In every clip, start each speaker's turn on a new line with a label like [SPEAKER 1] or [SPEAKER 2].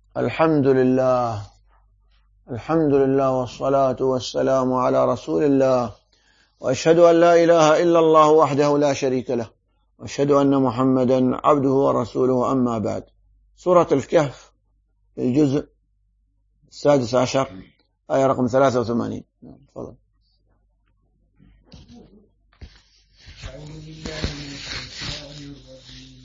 [SPEAKER 1] الحمد لله والصلاة والسلام على رسول الله، وأشهد أن لا إله إلا الله وحده لا شريك له، وأشهد أن محمدا عبده ورسوله. أما بعد. سورة الكهف الجزء 16 آية رقم 83. تفضل.
[SPEAKER 2] أعوذ بالله من الشيطان الرجيم.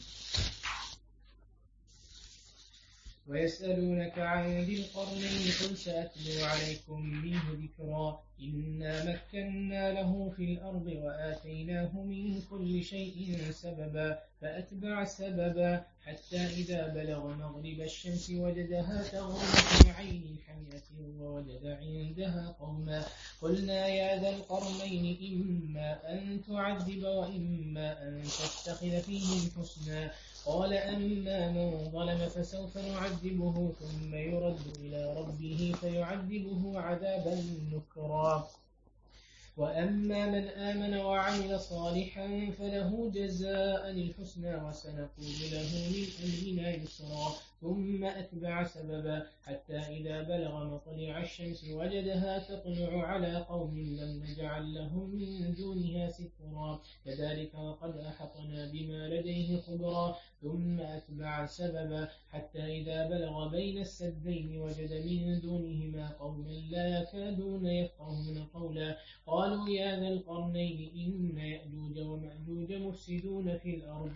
[SPEAKER 2] ويسألونك عن ذي القرنين قل سأتلو عليكم منه ذكرا إنا مكنا له في الأرض وآتيناه من كل شيء سببا فأتبع سببا حتى إذا بلغ مغرب الشمس وجدها تغرب في عين حمية ووجد عندها قوما قلنا يا ذا القرنين إما أن تعذب وإما أن تتخذ فيهم حسنا قال أما من ظلم فسوف نعذبه ثم يرد إلى ربه فيعذبه عذابا نكرا وأما من آمن وعمل صالحا فله جزاء الحسنى وسنقول له من أمرنا يسرا ثم أتبع سببا حتى إذا بلغ مطلع الشمس وجدها تطلع على قوم لم نجعل لهم من دونها سترا كذلك وقد أحطنا بما لديه خبرا ثم أتبع سببا حتى إذا بلغ بين السدين وجد من دونهما قوما لا يكادون يفقهون قولا قالوا يا ذا القرنين إن يأجوج ومأجوج مفسدون في الأرض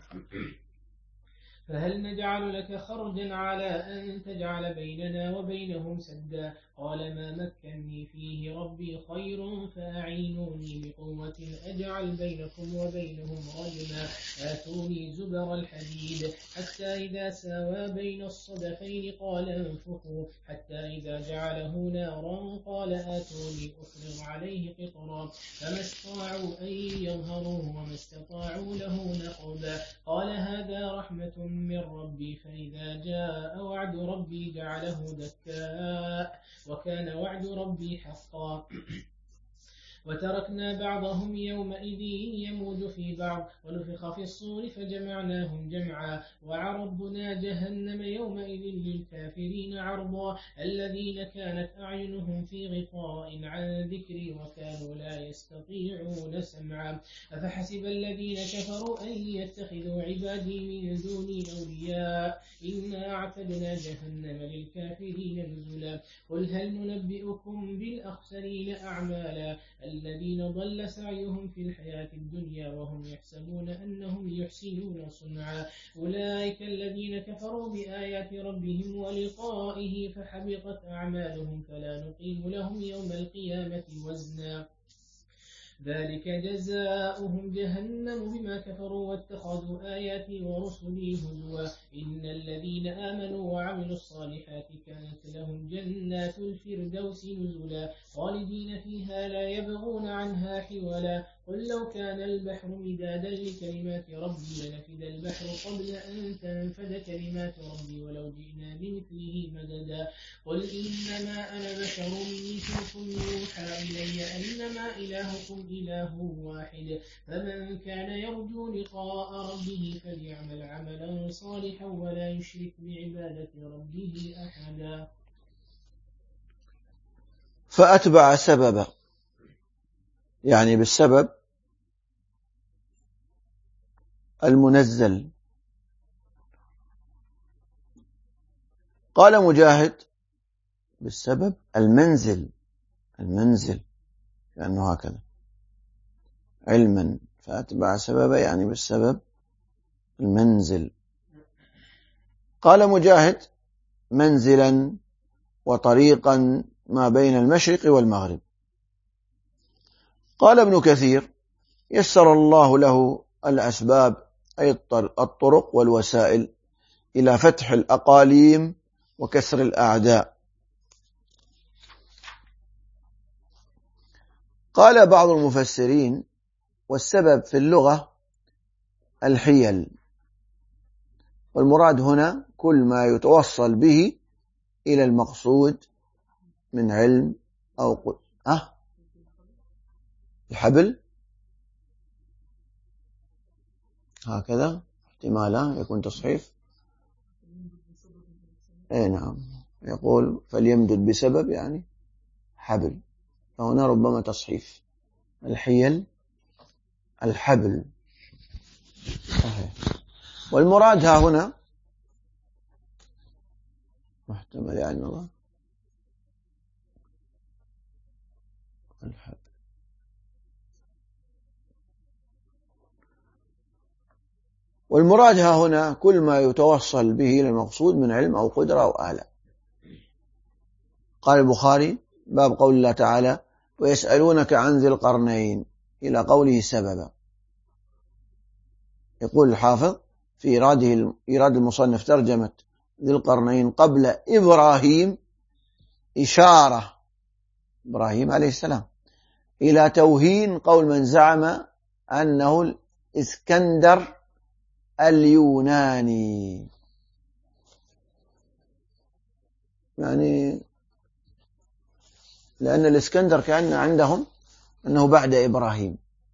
[SPEAKER 2] فهل نجعل لك خرجا على أن تجعل بيننا وبينهم سدا قال ما مكنني فيه ربي خير فأعينوني بقوة أجعل بينكم وبينهم رجما آتوني زبر الحديد حتى إذا ساوى بين الصدفين قال انفخوا حتى إذا جعله نارا قال آتوني أفرغ عليه قطرا فما استطاعوا أن يظهروه وما استطاعوا له نقبا قال هذا رحمة من ربي فإذا جاء وعد ربي جعله دكاء وكان وعد ربي حقا وتركنا بعضهم يومئذ يموج في بعض ونفخ في الصور فجمعناهم جمعا وعرضنا جهنم يومئذ للكافرين عرضا الذين كانت أعينهم في غطاء عن ذكري وكانوا لا يستطيعون سمعا أفحسب الذين كفروا أن يتخذوا عبادي من دوني أولياء إنا أعتدنا جهنم للكافرين نزلا قل هل ننبئكم بالأخسرين أعمالا الذين ضل سعيهم في الحياة الدنيا وهم يحسبون أنهم يحسنون صنعا أولئك الذين كفروا بآيات ربهم ولقائه فحبطت أعمالهم فلا نقيم لهم يوم القيامة وزنا ذلك جزاؤهم جهنم بما كفروا واتخذوا آياتي ورسلي هزوا إن الذين آمنوا وعملوا الصالحات كانت لهم جنات الفردوس نزلا خالدين فيها لا يبغون عنها حولا قل لو كان البحر مدادا لكلمات ربي لنفد البحر قبل أن تنفد كلمات ربي ولو جئنا بمثله مددا قل إنما أنا بشر مثلكم يوحى إلي أنما إلهكم إله واحد فمن كان يرجو لقاء ربه فليعمل عملا صالحا ولا يشرك بعبادة ربه أحدا.
[SPEAKER 1] فأتبع سببا، يعني بالسبب المنزل. قال مجاهد بالسبب المنزل لأنه هكذا علما، فأتبع سببا يعني بالسبب المنزل. قال مجاهد منزلا وطريقا ما بين المشرق والمغرب. قال ابن كثير يسر الله له الأسباب أي الطرق والوسائل إلى فتح الأقاليم وكسر الأعداء. قال بعض المفسرين والسبب في اللغة الحيل، والمراد هنا كل ما يتوصل به إلى المقصود من علم أو الحبل هكذا احتمالا يكون تصحيف نعم، يقول فليمدد بسبب يعني حبل، فهنا ربما تصحيف الحيل الحبل صحيح. والمراد ها هنا محتمل يعني الله الحبل. والمراد ها هنا كل ما يتوصل به للمقصود من علم أو قدرة أو آلة. قال البخاري باب قول الله تعالى ويسألونك عن ذي القرنين إلى قوله سببا. يقول الحافظ في إيراد المصنف ترجمة ذي القرنين قبل إبراهيم إشارة إبراهيم عليه السلام إلى توهين قول من زعم أنه الإسكندر اليوناني، يعني لأن الإسكندر كان عندهم أنه بعد إبراهيم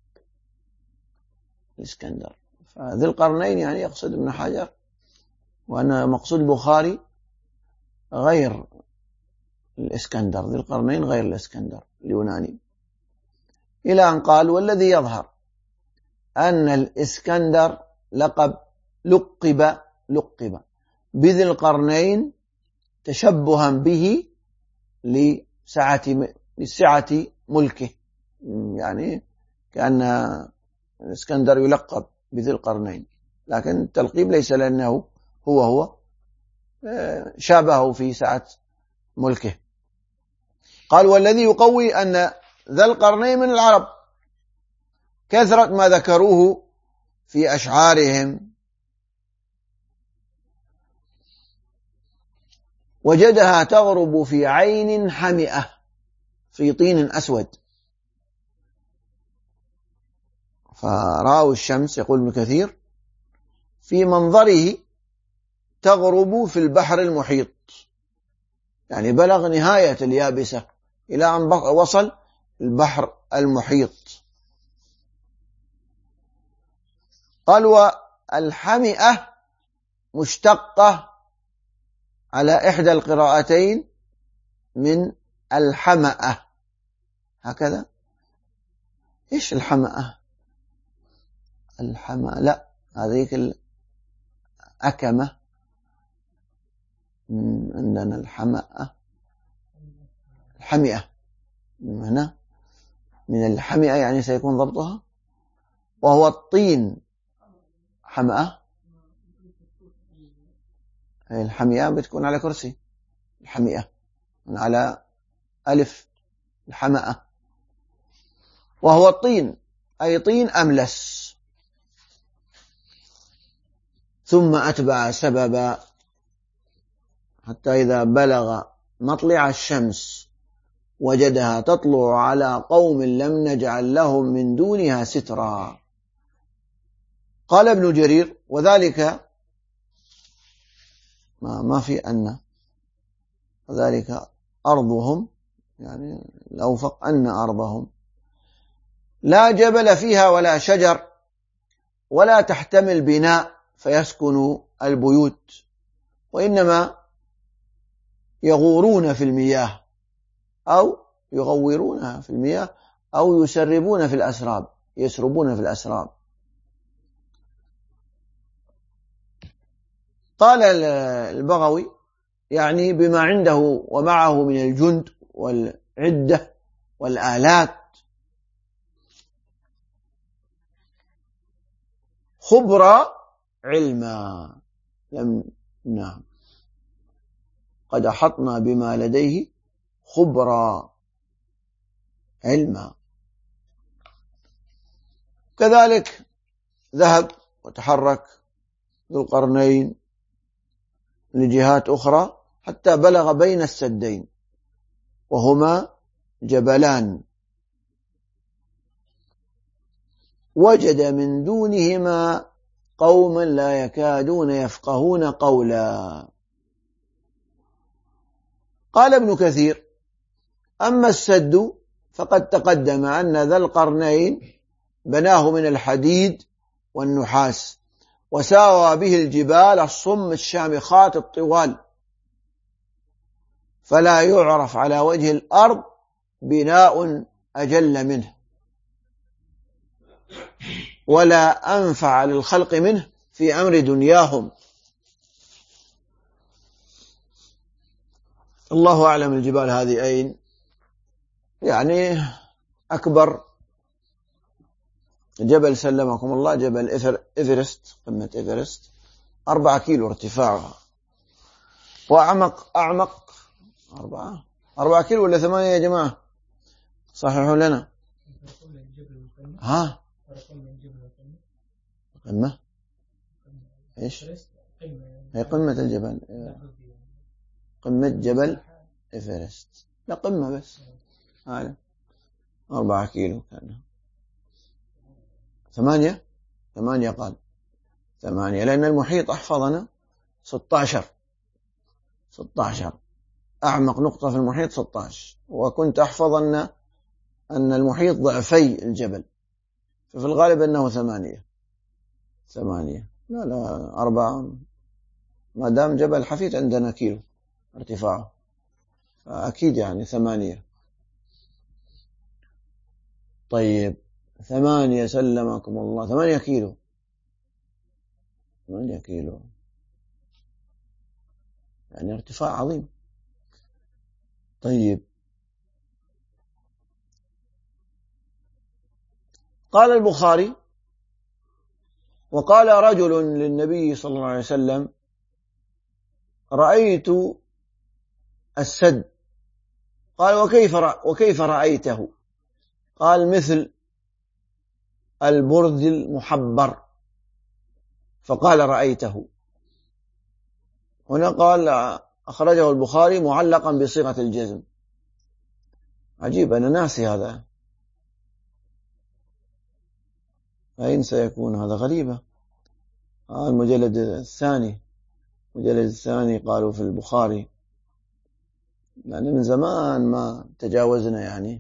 [SPEAKER 1] الإسكندر، فذي القرنين يعني يقصد ابن حجر وأن مقصود البخاري غير الإسكندر، ذي القرنين غير الإسكندر اليوناني، إلى أن قال والذي يظهر أن الإسكندر لقب بذي القرنين تشبها به لسعة ملكه، يعني كأن الإسكندر يلقب بذي القرنين، لكن التلقيب ليس لأنه هو شابهه في سعة ملكه. قال والذي يقوي أن ذا القرنين من العرب كثرة ما ذكروه في أشعارهم، وجدها تغرب في عين حمئة في طين أسود، فرأوا الشمس يقول ابن كثير في منظره تغرب في البحر المحيط، يعني بلغ نهاية اليابسة إلى أن وصل البحر المحيط. قال والحمئة مشتقة على إحدى القراءتين من الحمأة، هكذا. إيش الحمأة؟ الحمأة لا، هذه الأكمة، عندنا الحمأة الحمئة، هنا من الحمئة يعني سيكون ضبطها، وهو الطين. حمأة الحمئة بتكون على كرسي، الحمئة على ألف الحمأة، وهو الطين أي طين أملس. ثم أتبع سببا حتى إذا بلغ مطلع الشمس وجدها تطلع على قوم لم نجعل لهم من دونها سترا. قال ابن جرير وذلك ما في أن وذلك أرضهم، يعني الأوفق أن أرضهم لا جبل فيها ولا شجر ولا تحتمل بناء فيسكن البيوت، وإنما يغورون في المياه أو يغورونها في المياه أو يسربون في الأسراب. قال البغوي يعني بما عنده ومعه من الجند والعدة والآلات، خبرا علما نعم قد أحطنا بما لديه خبرا علما. كذلك ذهب وتحرك ذو القرنين لجهات أخرى حتى بلغ بين السدين وهما جبلان، وجد من دونهما قوما لا يكادون يفقهون قولا. قال ابن كثير أما السد فقد تقدم أن ذا القرنين بناه من الحديد والنحاس، وساوى به الجبال الصم الشامخات الطوال، فلا يعرف على وجه الأرض بناء أجل منه ولا أنفع للخلق منه في أمر دنياهم. الله أعلم الجبال هذه أين، يعني أكبر جبل سلمكم الله جبل إيفرست، قمة إيفرست 4 كيلو ارتفاعها، وأعمق 4 كيلو ولا 8 يا جماعة؟ صححوا لنا. ها قمة إيش هي قمة الجبل، قمة جبل إيفرست، لا قمة بس هذا 4 كيلو كان 8 قال 8 لأن المحيط أحفظنا 16 أعمق نقطة في المحيط 16، وكنت أحفظ أن المحيط ضعفي الجبل، ففي الغالب أنه 8. لا 4 ما دام جبل حفيظ عندنا كيلو ارتفاعه، فأكيد يعني 8. طيب 8 سلمكم الله 8 كيلو 8 كيلو يعني ارتفاع عظيم. طيب قال البخاري: وقال رجل للنبي صلى الله عليه وسلم: رأيت السد. قال: وكيف رأيته؟ قال: مثل البرد المحبر. فقال: رأيته. هنا قال أخرجه البخاري معلقا بصيغة الجزم. عجيب، أنا ناسي هذا، أين سيكون هذا؟ غريبة. المجلد الثاني قالوا في البخاري، يعني من زمان ما تجاوزنا يعني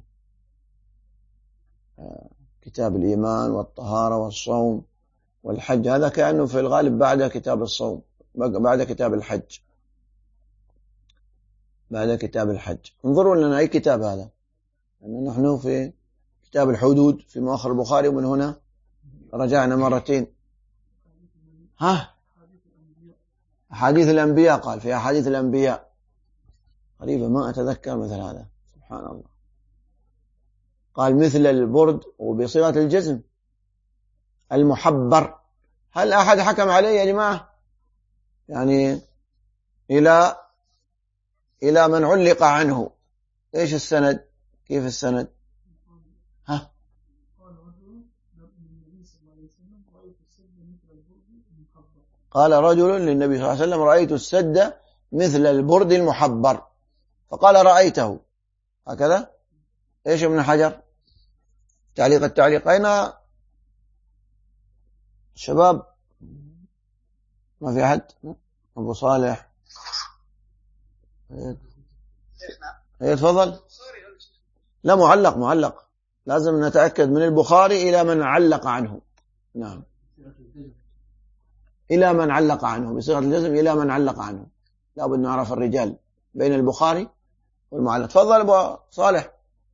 [SPEAKER 1] كتاب الإيمان والطهارة والصوم والحج، هذا كأنه في الغالب بعد كتاب الصوم، بعد كتاب الحج. انظروا لنا أي كتاب هذا، يعني نحن في كتاب الحدود في مؤخر البخاري، ومن هنا رجعنا مرتين. أحاديث الأنبياء، قال في أحاديث الأنبياء. غريبة، ما أتذكر مثل هذا، سبحان الله. قال مثل البرد وبصيغة الجزم المحبر. هل أحد حكم عليه يا جماعة؟ يعني إلى من علق عنه، إيش السند؟ كيف السند؟ قال رجل للنبي صلى الله عليه وسلم: رأيت السد مثل البرد المحبر. فقال: رأيته. هكذا. إيش ابن حجر؟ التعليق أين شباب؟ ما في أحد؟ أبو صالح تفضل. لا، معلق لازم نتأكد من البخاري إلى من علق عنه. نعم، إلى من علق عنه بصيغة الجزم، إلى من علق عنه. لا بد نعرف الرجال بين البخاري والمعلق. تفضل أبو صالح.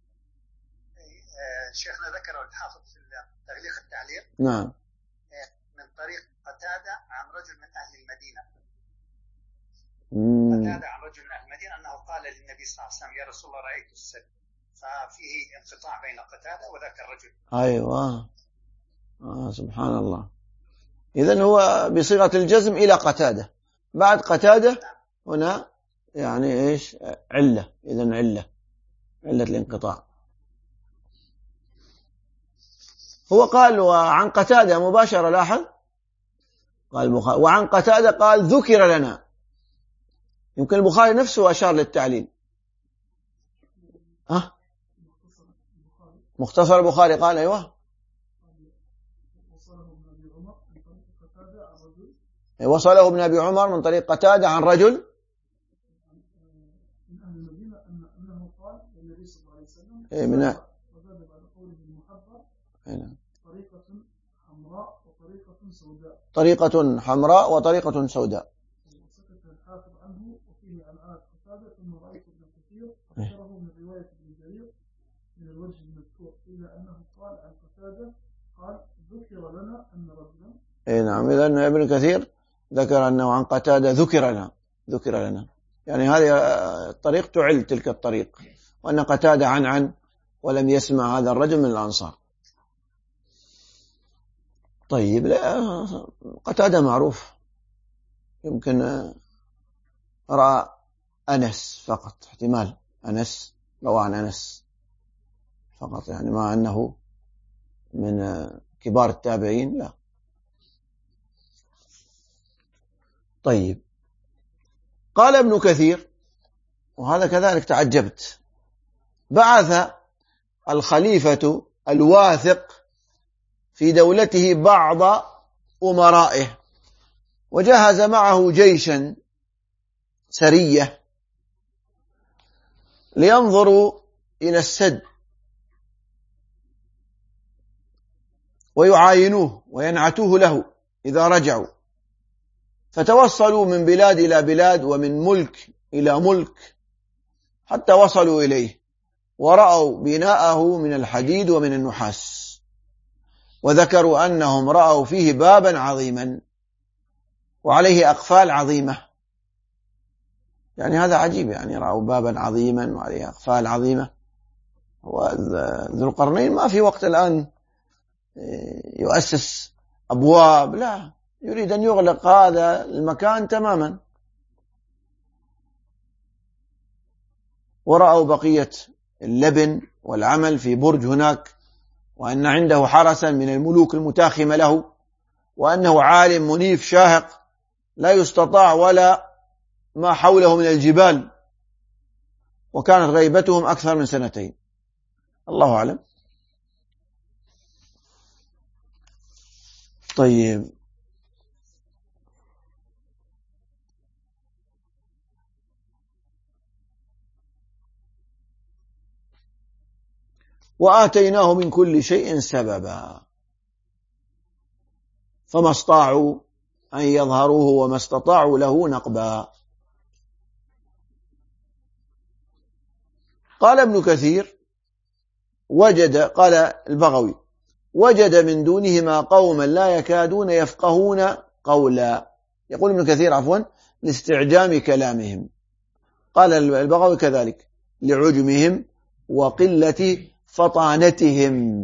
[SPEAKER 3] شيخنا ذكر الحافظ في تغليق التعليق
[SPEAKER 1] نعم
[SPEAKER 3] من طريق قتادة عن رجل من أهل المدينة. قتادة عن رجل من أهل المدينة أنه قال للنبي صلى الله عليه وسلم: يا رسول الله رأيت السد. ففيه انقطاع بين قتادة وذاك الرجل.
[SPEAKER 1] أيوة. سبحان الله. إذن هو بصيغة الجزم إلى قتادة، بعد قتادة هنا يعني إيش؟ علة. إذن علة الانقطاع. هو قال وعن قتادة مباشرة، لاحظ، قال البخاري وعن قتادة، قال ذكر لنا. يمكن البخاري نفسه أشار للتعليل. مختصر البخاري قال أيوة، وصله ابن أبي عمر من طريق قتادة عن رجل من أهل المدينة أنه قال للنبي صلى الله عليه وسلم: وزاد بعد قوله المحبر طريقة حمراء وطريقة طريقة حمراء وطريقة سوداء.
[SPEAKER 4] سكت الحافظ عنه وفيه عن قتادة ثم رأيت ابن كثير ذكره من رواية ابن جرير من الوجه المذكور إلا أنه قال عن قتادة قال ذكر لنا أن رجلا.
[SPEAKER 1] اي نعم، إذن ابن كثير ذكر أنه عن قتادة ذكر لنا يعني هذه الطريق تعل تلك الطريق، وأن قتادة عن ولم يسمع هذا الرجل من الأنصار. طيب، لا قتادة معروف، يمكن رأى أنس فقط، احتمال أنس روى عن أنس فقط، يعني مع أنه من كبار التابعين لا. طيب، قال ابن كثير، وهذا كذلك تعجبت، بعث الخليفة الواثق في دولته بعض أمرائه وجهز معه جيشا سرية لينظروا إلى السد ويعاينوه وينعتوه له إذا رجعوا، فتوصلوا من بلاد إلى بلاد ومن ملك إلى ملك حتى وصلوا إليه، ورأوا بناءه من الحديد ومن النحاس، وذكروا أنهم رأوا فيه بابا عظيما وعليه أقفال عظيمة. يعني هذا عجيب، يعني رأوا بابا عظيما وعليه أقفال عظيمة. وذو القرنين ما في وقت الآن يؤسس أبواب، لا، يريد أن يغلق هذا المكان تماما. ورأوا بقية اللبن والعمل في برج هناك، وأن عنده حرسا من الملوك المتاخمة له، وأنه عالم منيف شاهق لا يستطاع ولا ما حوله من الجبال، وكانت غيبتهم أكثر من 2 سنين، الله أعلم. طيب، وآتيناه من كل شيء سببا فما استطاعوا أن يظهروه وما استطاعوا له نقبا. قال ابن كثير قال البغوي وجد من دونهما قوما لا يكادون يفقهون قولا. يقول ابن كثير عفوا لاستعجام كلامهم. قال البغوي كذلك لعجمهم وقلة فطانتهم.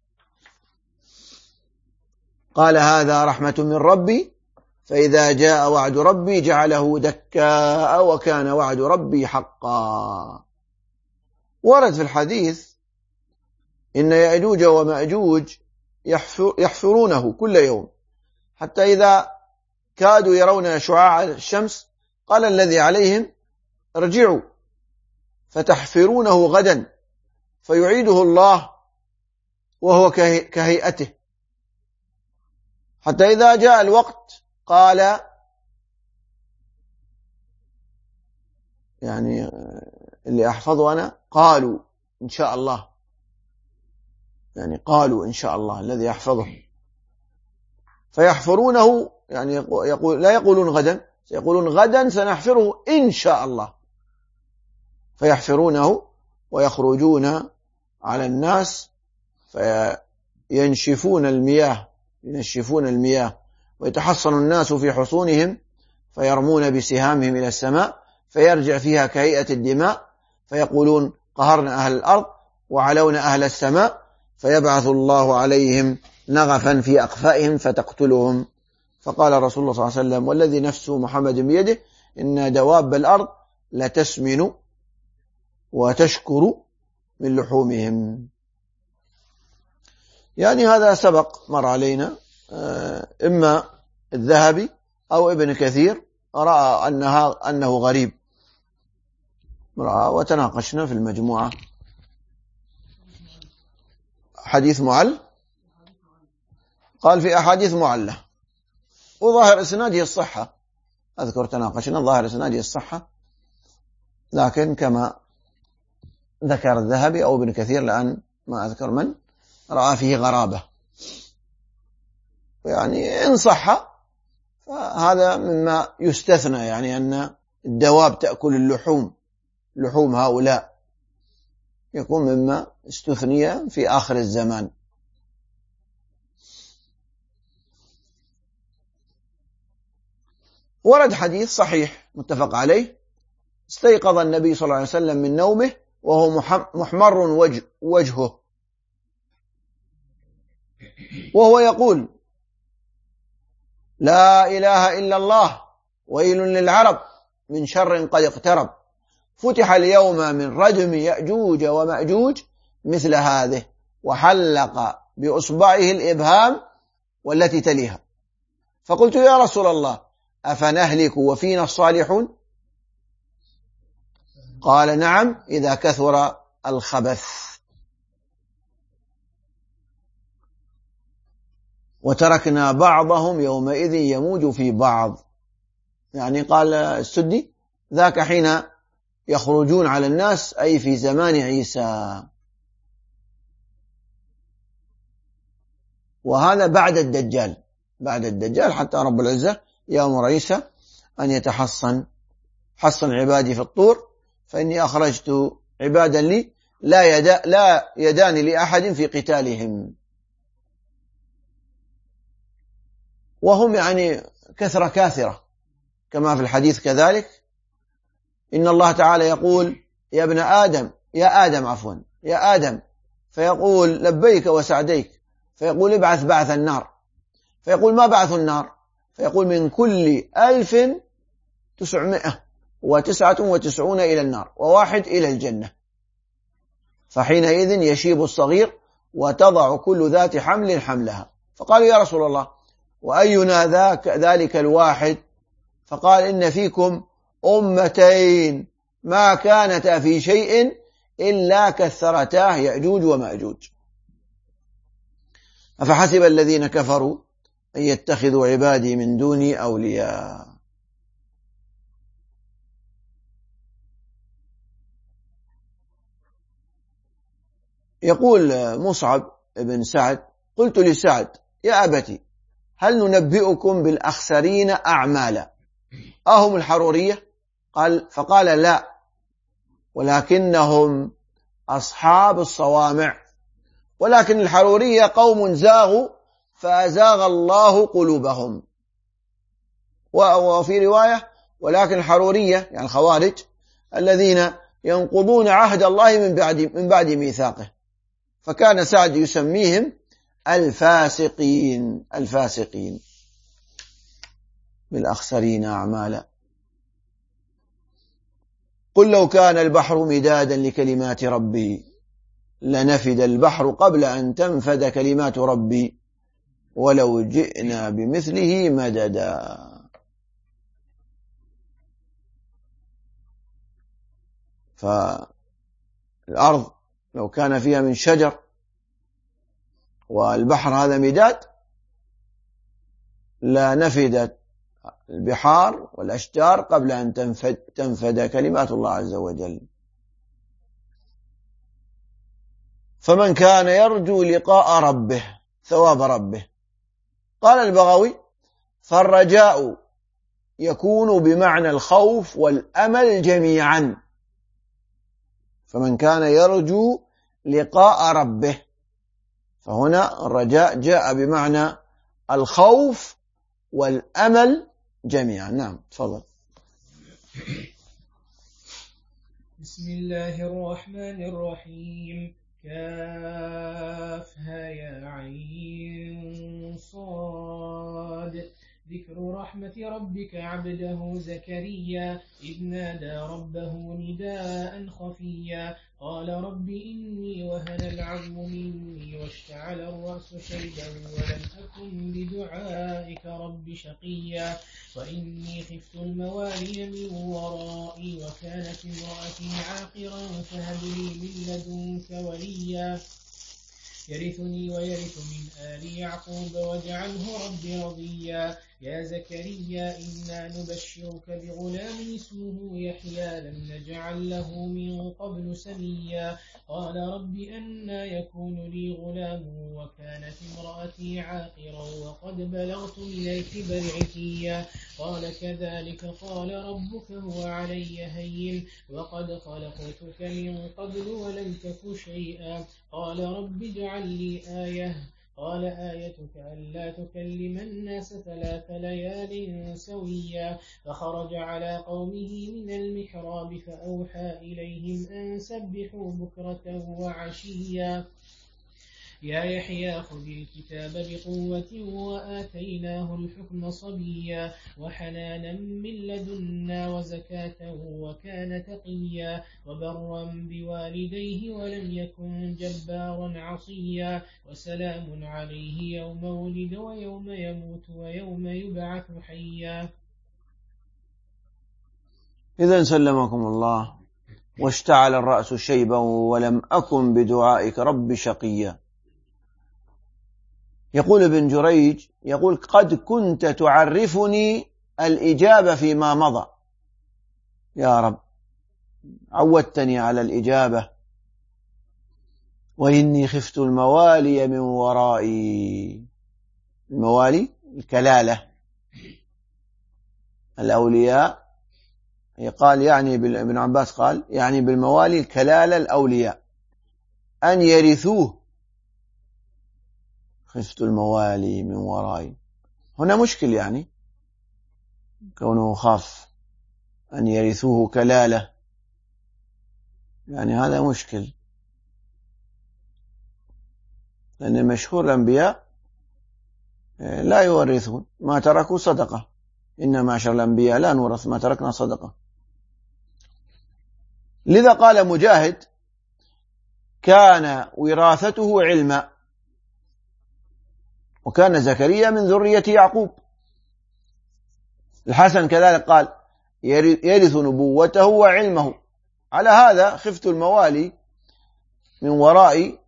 [SPEAKER 1] قال هذا رحمة من ربي فإذا جاء وعد ربي جعله دكاء وكان وعد ربي حقا. ورد في الحديث إن يأجوج ومأجوج يحفرونه كل يوم حتى إذا كادوا يرون شعاع الشمس قال الذي عليهم ارجعوا فتحفرونه غدا فيعيده الله وهو كهيئته، حتى إذا جاء الوقت قال يعني اللي أحفظه أنا قالوا إن شاء الله، يعني قالوا إن شاء الله الذي يحفظه، فيحفرونه يعني لا يقولون غدا، سيقولون غدا سنحفره إن شاء الله، فيحفرونه ويخرجون على الناس فينشفون المياه ويتحصن الناس في حصونهم فيرمون بسهامهم إلى السماء فيرجع فيها كهيئة الدماء، فيقولون قهرنا أهل الأرض وعلونا أهل السماء، فيبعث الله عليهم نغفا في أقفائهم فتقتلهم. فقال رسول الله صلى الله عليه وسلم والذي نفس محمد بيده إن دواب الأرض لتسمن وتشكر من لحومهم. يعني هذا سبق مر علينا، إما الذهبي أو ابن كثير رأى أنه غريب، رأى وتناقشنا في المجموعة. حديث معل، قال في أحاديث معلة وظاهر إسناده الصحة، أذكر تناقشنا ظاهر إسناده الصحة، لكن كما ذكر الذهبي أو ابن كثير لأن ما أذكر من رأى فيه غرابة. يعني إن صح فهذا مما يستثنى، يعني أن الدواب تأكل اللحوم، لحوم هؤلاء يكون مما استثني في آخر الزمان. ورد حديث صحيح متفق عليه: استيقظ النبي صلى الله عليه وسلم من نومه وهو محمر وجهه، وهو يقول: لا إله إلا الله، ويل للعرب من شر قد اقترب، فتح اليوم من ردم يأجوج ومأجوج مثل هذه، وحلق بأصبعه الإبهام والتي تليها. فقلت: يا رسول الله، أفنهلك وفينا الصالحون؟ قال: نعم، إذا كثر الخبث. وتركنا بعضهم يومئذ يموج في بعض، يعني قال السدي: ذاك حين يخرجون على الناس، أي في زمان عيسى، وهذا بعد الدجال، بعد الدجال، حتى رب العزة يأمر عيسى أن يتحصن: حصن عبادي في الطور فإني أخرجت عبادا لي لا يدان لأحد في قتالهم. وهم يعني كثرة كاثرة، كما في الحديث كذلك: إن الله تعالى يقول: يا ابن آدم، يا آدم، فيقول: لبيك وسعديك، فيقول: ابعث بعث النار، فيقول: ما بعث النار؟ فيقول: من كل 1999 إلى النار و1 إلى الجنة. فحينئذ يشيب الصغير وتضع كل ذات حمل حملها. فقالوا: يا رسول الله، وأينا ذلك الواحد؟ فقال: إن فيكم أمتين ما كانتا في شيء إلا كثرتاه يأجوج ومأجوج. أفحسب الذين كفروا أن يتخذوا عبادي من دوني أولياء. يقول مصعب بن سعد: قلت لسعد: يا أبتي، هل ننبئكم بالأخسرين أعمالا؟ أهم الحرورية؟ فقال: لا، ولكنهم أصحاب الصوامع، ولكن الحرورية قوم زاغوا فأزاغ الله قلوبهم. وفي رواية: ولكن الحرورية يعني الخوارج الذين ينقضون عهد الله من بعد ميثاقه. فكان سعد يسميهم الفاسقين بالأخسرين أعمالا. قل لو كان البحر مدادا لكلمات ربي لنفد البحر قبل أن تنفد كلمات ربي ولو جئنا بمثله مددا. فالأرض لو كان فيها من شجر والبحر هذا مداد لنفدت البحار والأشجار قبل أن تنفد كلمات الله عز وجل. فمن كان يرجو لقاء ربه ثواب ربه. قال البغوي: فالرجاء يكون بمعنى الخوف والأمل جميعا. فمن كان يرجو لقاء ربه، فهنا الرجاء جاء بمعنى الخوف والأمل جميعا. نعم، تفضل.
[SPEAKER 2] بسم الله الرحمن الرحيم. كافها يا عين صاد. ذكر رحمة ربك عبده زكريا إذ نادى ربه نداء خفيا قال رب إني وهن العظم مني واشتعل الرأس شيبا ولم أكن بدعائك رب شقيا وإني خفت الموالي من ورائي وكانت امرأتي عاقرا فهب لي من لدنك وليا يرثني ويرث من آل يعقوب واجعله رب رضيا يا زكريا إنا نبشرك بغلام اسمه يحيى لم نجعل له من قبل سميا قال رب أنى يكون لي غلام وكانت امرأتي عاقرا وقد بلغت من الكبر عتيا قال كذلك قال ربك هو علي هين وقد خلقتك من قبل ولم تك شيئا قال رب اجعل لي آية قال آيتك ألا تكلم الناس 3 ليال سويا فخرج على قومه من المحراب فأوحى إليهم أن سبحوا بكرة وعشيا يا يحيى خذ الكتاب بقوة وآتيناه الحكم صبيا وحنانا من لدنا وزكاة وكان تقيا وبرا بوالديه ولم يكن جبارا عصيا وسلام عليه يوم ولد ويوم يموت ويوم يبعث حيا.
[SPEAKER 1] إذن سلمكم الله واشتعل الرأس شيبا ولم أكن بدعائك رب شقيا. يقول ابن جريج يقول قد كنت تعرفني الإجابة فيما مضى يا رب عودتني على الإجابة وإني خفت الموالي من ورائي. الموالي الكلالة الأولياء قال يعني ابن عباس قال يعني بالموالي الكلالة الأولياء أن يرثوه. خفت الموالي من ورائي هنا مشكل يعني كونه خاف أن يرثوه كلالة يعني هذا مشكل لأن مشهور الأنبياء لا يورثون ما تركوا صدقة إن معشر الأنبياء لا نورث ما تركنا صدقة. لذا قال مجاهد كان وراثته علما وكان زكريا من ذرية يعقوب. الحسن كذلك قال يرث نبوته وعلمه. على هذا خفت الموالي من ورائي.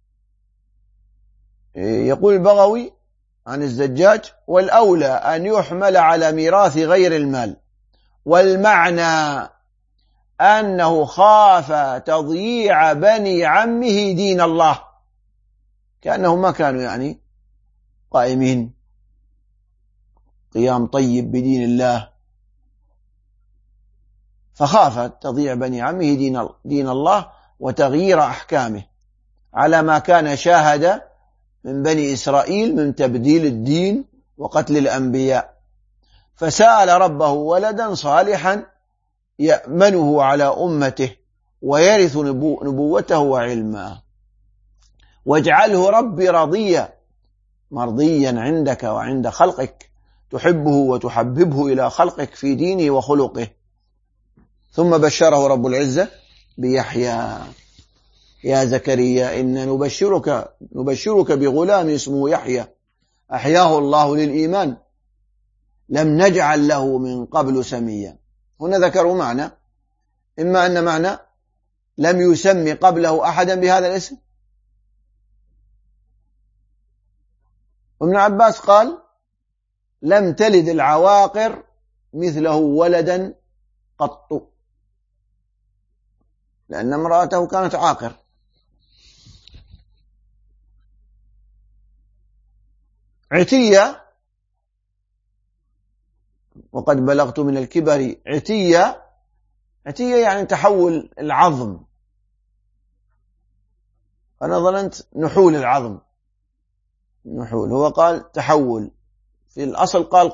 [SPEAKER 1] يقول البغوي عن الزجاج والأولى أن يحمل على ميراث غير المال والمعنى أنه خاف تضييع بني عمه دين الله كأنهم ما كانوا يعني قائمين قيام طيب بدين الله فخاف تضييع بني عمه دين الله وتغيير أحكامه على ما كان شاهد من بني إسرائيل من تبديل الدين وقتل الأنبياء فسأل ربه ولدا صالحا يأمنه على أمته ويرث نبوته وعلمه واجعله ربي رضيا مرضيا عندك وعند خلقك تحبه وتحببه إلى خلقك في دينه وخلقه. ثم بشره رب العزة بيحيى يا زكريا إن نبشرك بغلام اسمه يحيى أحياه الله للإيمان لم نجعل له من قبل سميا. هنا ذكروا معنى إما أن معنى لم يسمي قبله أحدا بهذا الاسم وابن عباس قال لم تلد العواقر مثله ولدا قط لأن امرأته كانت عاقر. عتية وقد بلغت من الكبر عتية يعني تحول العظم أنا ظننت نحول العظم نحول هو قال تحول في الأصل قال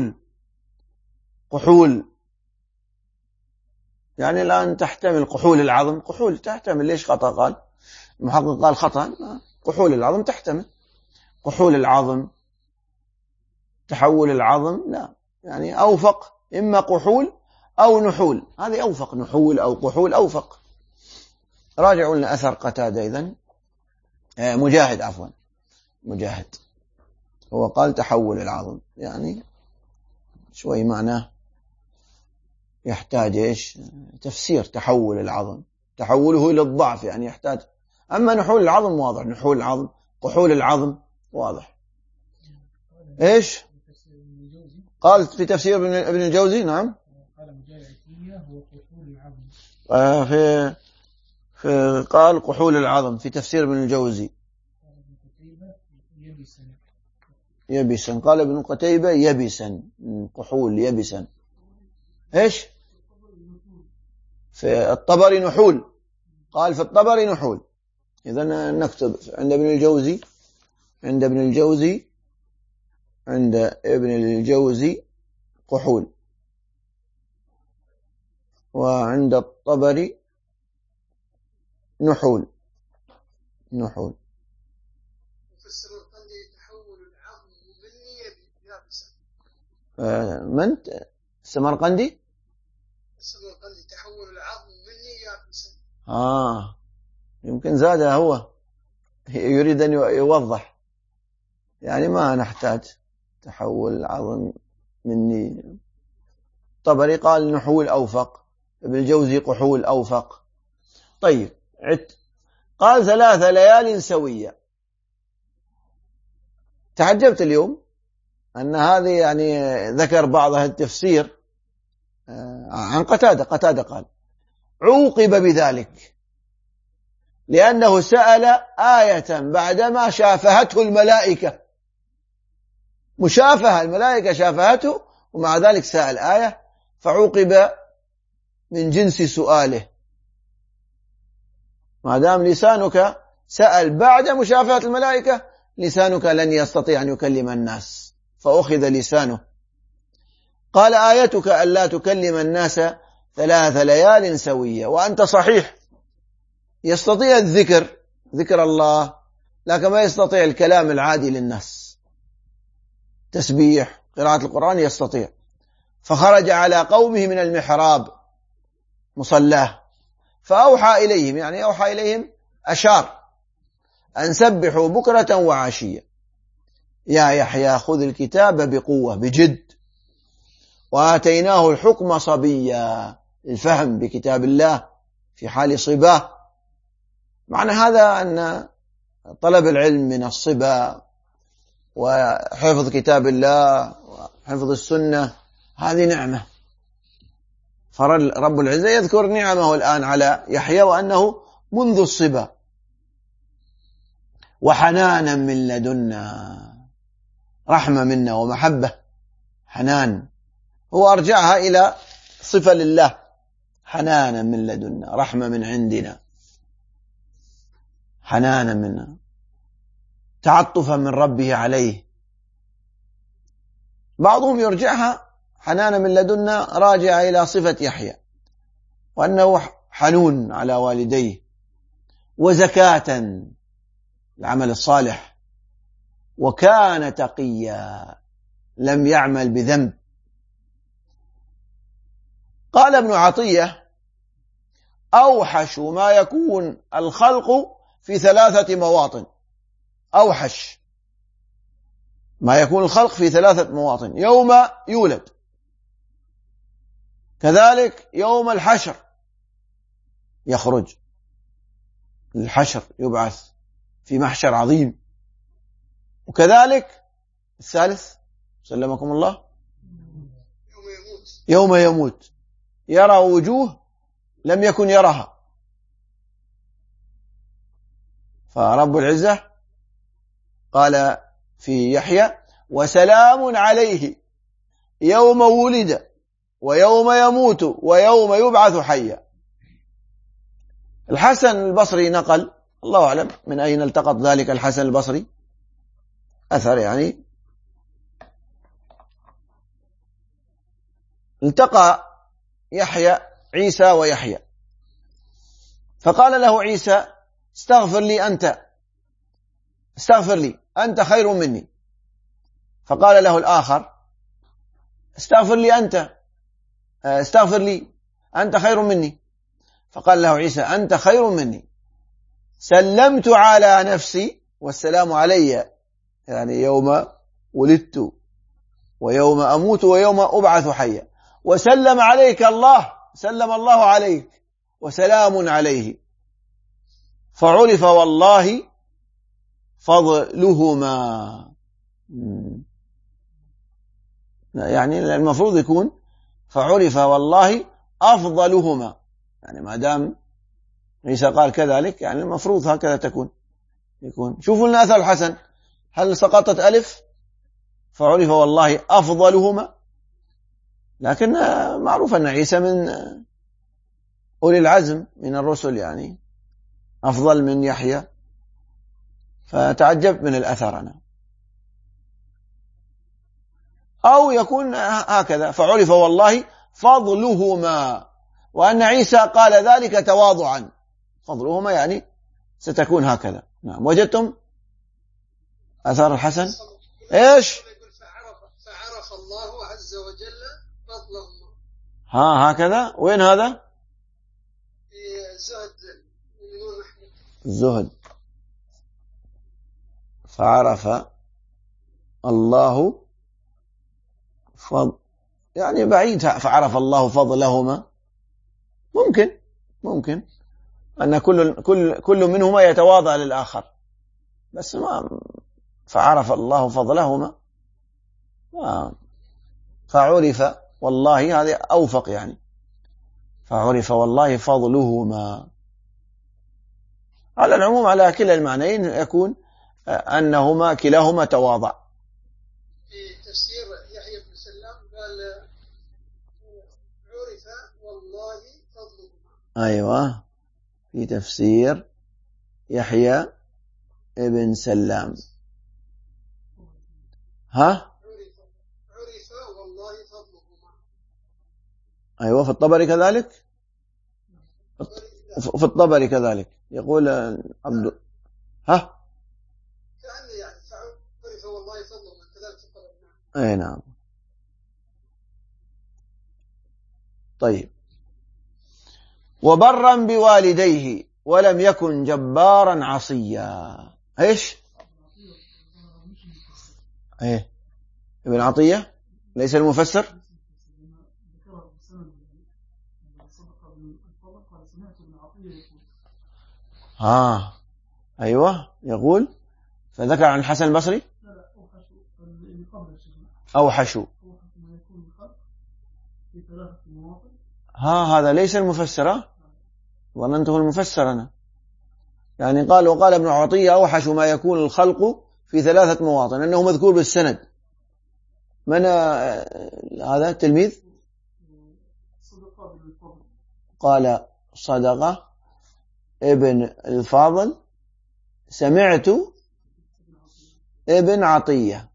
[SPEAKER 1] قحول يعني الآن تحتمل قحول العظم قحول تحتمل ليش خطأ قال المحقق قال خطأ قحول العظم تحتمل قحول العظم تحول العظم لا يعني أوفق إما قحول أو نحول هذه أوفق نحول أو قحول أوفق. راجعوا لنا أثر قتادة إذن مجاهد عفوا مجاهد هو قال تحول العظم يعني شوي معناه يحتاج إيش تفسير تحول العظم تحوله إلى الضعف يعني يحتاج أما نحول العظم واضح نحول العظم قحول العظم واضح إيش قال في تفسير ابن الجوزي. نعم.
[SPEAKER 2] قال مجال العتية هو قحول العظم.
[SPEAKER 1] قال قحول العظم في تفسير ابن الجوزي. يبسا. قال ابن قتيبة يبسا، قحول يبسا. ايش؟ في الطبري نحول. قال في الطبري نحول. إذا نكتب عند ابن الجوزي، عند ابن الجوزي قحول، وعند الطبري نحول.
[SPEAKER 5] في السمرقندي تحول العظم مني يابسا.
[SPEAKER 1] من السمرقندي؟
[SPEAKER 5] السمرقندي تحول العظم مني يابسا.
[SPEAKER 1] يمكن زادها هو، يريد أن يوضح، يعني ما نحتاج تحول العظم مني. طبري قال نحول أوفق، ابن الجوزي قحول أوفق. طيب قال 3 ليال سوية. تعجبت اليوم أن هذه يعني ذكر بعض أهل التفسير عن قتادة قال عوقب بذلك لأنه سأل آية بعدما شافهته الملائكة، مشافهة، الملائكة شافهته ومع ذلك سأل آية، فعوقب من جنس سؤاله. ما دام لسانك سأل بعد مشافهة الملائكة، لسانك لن يستطيع أن يكلم الناس، فأخذ لسانه. قال آيتك ألا تكلم الناس 3 ليال سوية. وأنت صحيح يستطيع ذكر الله، لكن ما يستطيع الكلام العادي للناس، تسبيح، قراءة القرآن يستطيع. فخرج على قومه من المحراب مصلاه فأوحى إليهم، يعني أوحى إليهم أشار أن سبحوا بكرة وعشية. يا يحيى خذ الكتاب بقوة بجد، وآتيناه الحكم صبيا، الفهم بكتاب الله في حال صباه. معنى هذا أن طلب العلم من الصبا وحفظ كتاب الله وحفظ السنة هذه نعمة. فرب العزة يذكر نعمه الآن على يحيى وأنه منذ الصبا وحنانا من لدنا، رحمة منا ومحبة، حنان، هو أرجعها إلى صفة لله، حنانا من لدنا، رحمة من عندنا، حنانا منا، تعطفا من ربه عليه. بعضهم يرجعها حنانا من لدنا راجع إلى صفة يحيى، وأنه حنون على والديه، وزكاة العمل الصالح، وكان تقيا لم يعمل بذنب. قال ابن عطية أوحش ما يكون الخلق في 3 مواطن. أوحش ما يكون الخلق في 3 مواطن: يوم يولد، كذلك يوم الحشر يخرج الحشر يبعث في محشر عظيم، وكذلك الثالث سلمكم الله يوم يموت يرى وجوه لم يكن يرها. فرب العزة قال في يحيى وسلام عليه يوم ولد ويوم يموت ويوم يبعث حيا. الحسن البصري نقل، الله أعلم من أين التقط ذلك الحسن البصري، أثر يعني، التقى يحيى عيسى ويحيى، فقال له عيسى استغفر لي أنت خير مني. فقال له الآخر استغفر لي أنت خير مني. فقال له عيسى أنت خير مني، سلمت على نفسي والسلام علي، يعني يوم ولدت ويوم أموت ويوم أبعث حيا، وسلم عليك الله، سلم الله عليك وسلام عليه. فعرف والله فضلهما. يعني المفروض يكون فعرف والله أفضلهما، يعني ما دام عيسى قال كذلك يعني المفروض هكذا يكون. شوفوا لنا أثر الحسن، هل سقطت ألف؟ فعرف والله أفضلهما، لكن معروف أن عيسى من أولي العزم من الرسل، يعني أفضل من يحيى، فتعجبت من الأثر أنا. أو يكون هكذا فعرف والله فضلهما، وأن عيسى قال ذلك تواضعا، فضلهما يعني ستكون هكذا. نعم. وجدتم أثر الحسن؟ إيش؟
[SPEAKER 5] فعرف الله عز وجل فضلهما.
[SPEAKER 1] هكذا. وين هذا؟
[SPEAKER 5] في
[SPEAKER 1] الزهد. فعرف الله يعني بعيد. فعرف الله فضلهما ممكن أن كل منهما يتواضع للآخر، بس ما فعرف الله فضلهما. فعرف والله هذه أوفق، يعني فعرف والله فضلهما. على العموم على كلا المعنيين يكون أنهما كلاهما تواضع.
[SPEAKER 5] في تفسير يحيى بن سلام قال عرف والله فضلهما.
[SPEAKER 1] أيوة، في تفسير يحيى ابن سلام.
[SPEAKER 5] عرف والله فضلهما.
[SPEAKER 1] أيوة، في الطبري كذلك. في الطبري كذلك يقول عبد
[SPEAKER 5] كأنه يعني عرف والله فضلهما كذلك في الطبري.
[SPEAKER 1] أي نعم. طيب. وبرا بوالديه ولم يكن جبارا عصيا. ايش؟ ايه ابن عطية ليس المفسر. ايوه يقول فذكر عن الحسن البصري اوحشوا. هذا ليس المفسر. ظننته المفسر أنا. يعني وقال ابن عطية أوحش ما يكون الخلق في 3 مواطن، أنه مذكور بالسند. من هذا التلميذ؟ قال صدقة ابن الفاضل سمعت ابن عطية.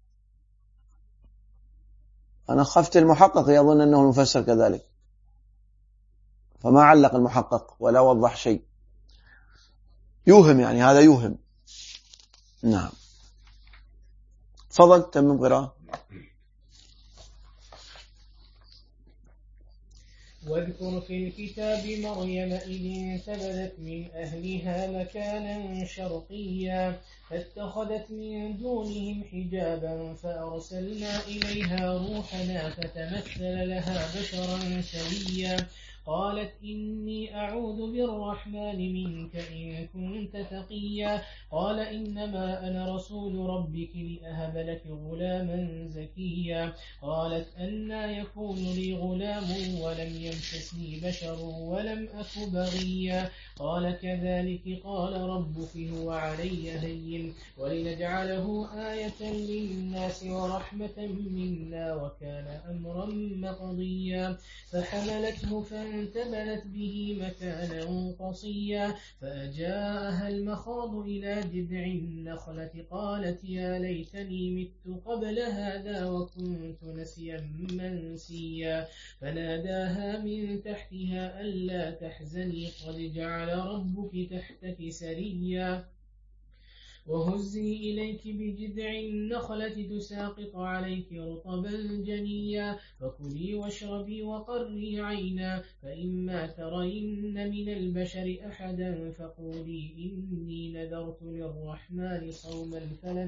[SPEAKER 1] أنا خفت المحقق يظن أنه المفسر كذلك، فما علق المحقق ولا وضح شيء، يوهم، يعني هذا يوهم. نعم. تفضل تمم قراءة.
[SPEAKER 2] واذكر في الكتاب مريم إذ انتبذت من أهلها مكانا شرقيا فاتخذت من دونهم حجابا فأرسلنا إليها روحنا فتمثل لها بشرا سويا قالت إني أعوذ بالرحمن منك إن كنت تقيا قال إنما أنا رسول ربك لأهب لك غلاما زكيا قالت أنى يكون لي غلام ولم يمسسني بشر ولم أك بغيا قال كذلك قال ربك هو علي هين ولنجعله آية للناس ورحمة منا وكان أمرا مقضيا فحملته فانتبذت به مكانا قصيا فأجاءها المخاض إلى جذع النخلة قالت يا ليتني مت قبل هذا وكنت نسيا منسيا فناداها من تحتها ألا تحزني قد جعل ربك تحتك سريا وهزي إليك بجذع النخلة تساقط عليك رطبا جنيا فكلي واشربي وقري عينا فإما ترين من البشر أحدا فقولي إني نذرت للرحمن صوما فلن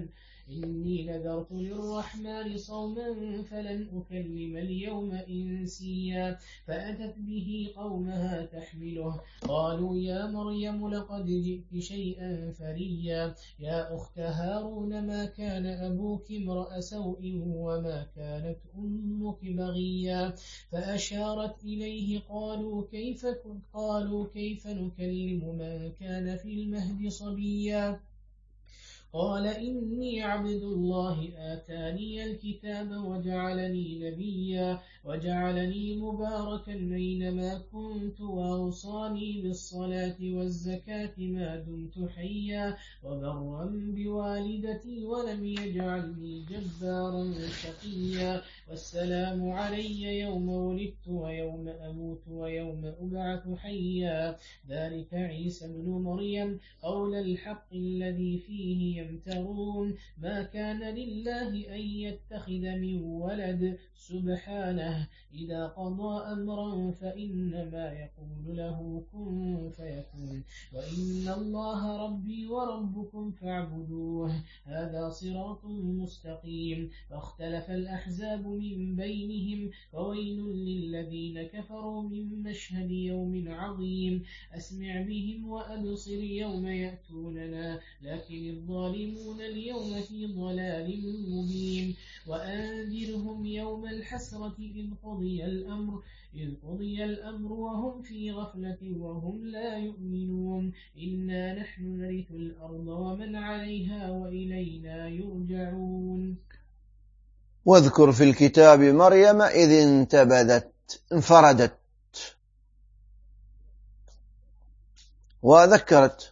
[SPEAKER 2] إني نذرت للرحمن صوما فلن أكلم اليوم إنسيا فأتت به قومها تحمله قالوا يا مريم لقد جئت شيئا فريا يا أخت هارون ما كان أبوك امرأ سوء وما كانت أمك بغيا فأشارت إليه قالوا كيف نكلم من كان في المهد صبيا قال إني عبد الله آتاني الكتاب وجعلني نبيا وجعلني مباركا أينما كنت وأوصاني بالصلاة والزكاة ما دمت حيا وبرا بوالدتي ولم يجعلني جبارا شقيا والسلام علي يوم ولدت ويوم أموت ويوم أبعث حيا ذلك عيسى بن مريم قول الحق الذي فيه يمترون ما كان لله أن يتخذ من ولد سبحانه إذا قضى أمرا فإنما يقول له كن فيكون وإن الله ربي وربكم فاعبدوه هذا صراط مستقيم فاختلف الأحزاب من بينهم فويل للذين كفروا من مشهد يوم عظيم أسمع بهم وأبصر يوم يأتوننا لكن الظالمون اليوم في ضلال مبين وأنذرهم يوم الحسرة إذ قضي الأمر وهم في غفلة وهم لا يؤمنون إنا نحن نرث الأرض ومن عليها وإلينا يرجعون
[SPEAKER 1] واذكر في الكتاب مريم إذ انفردت وذكرت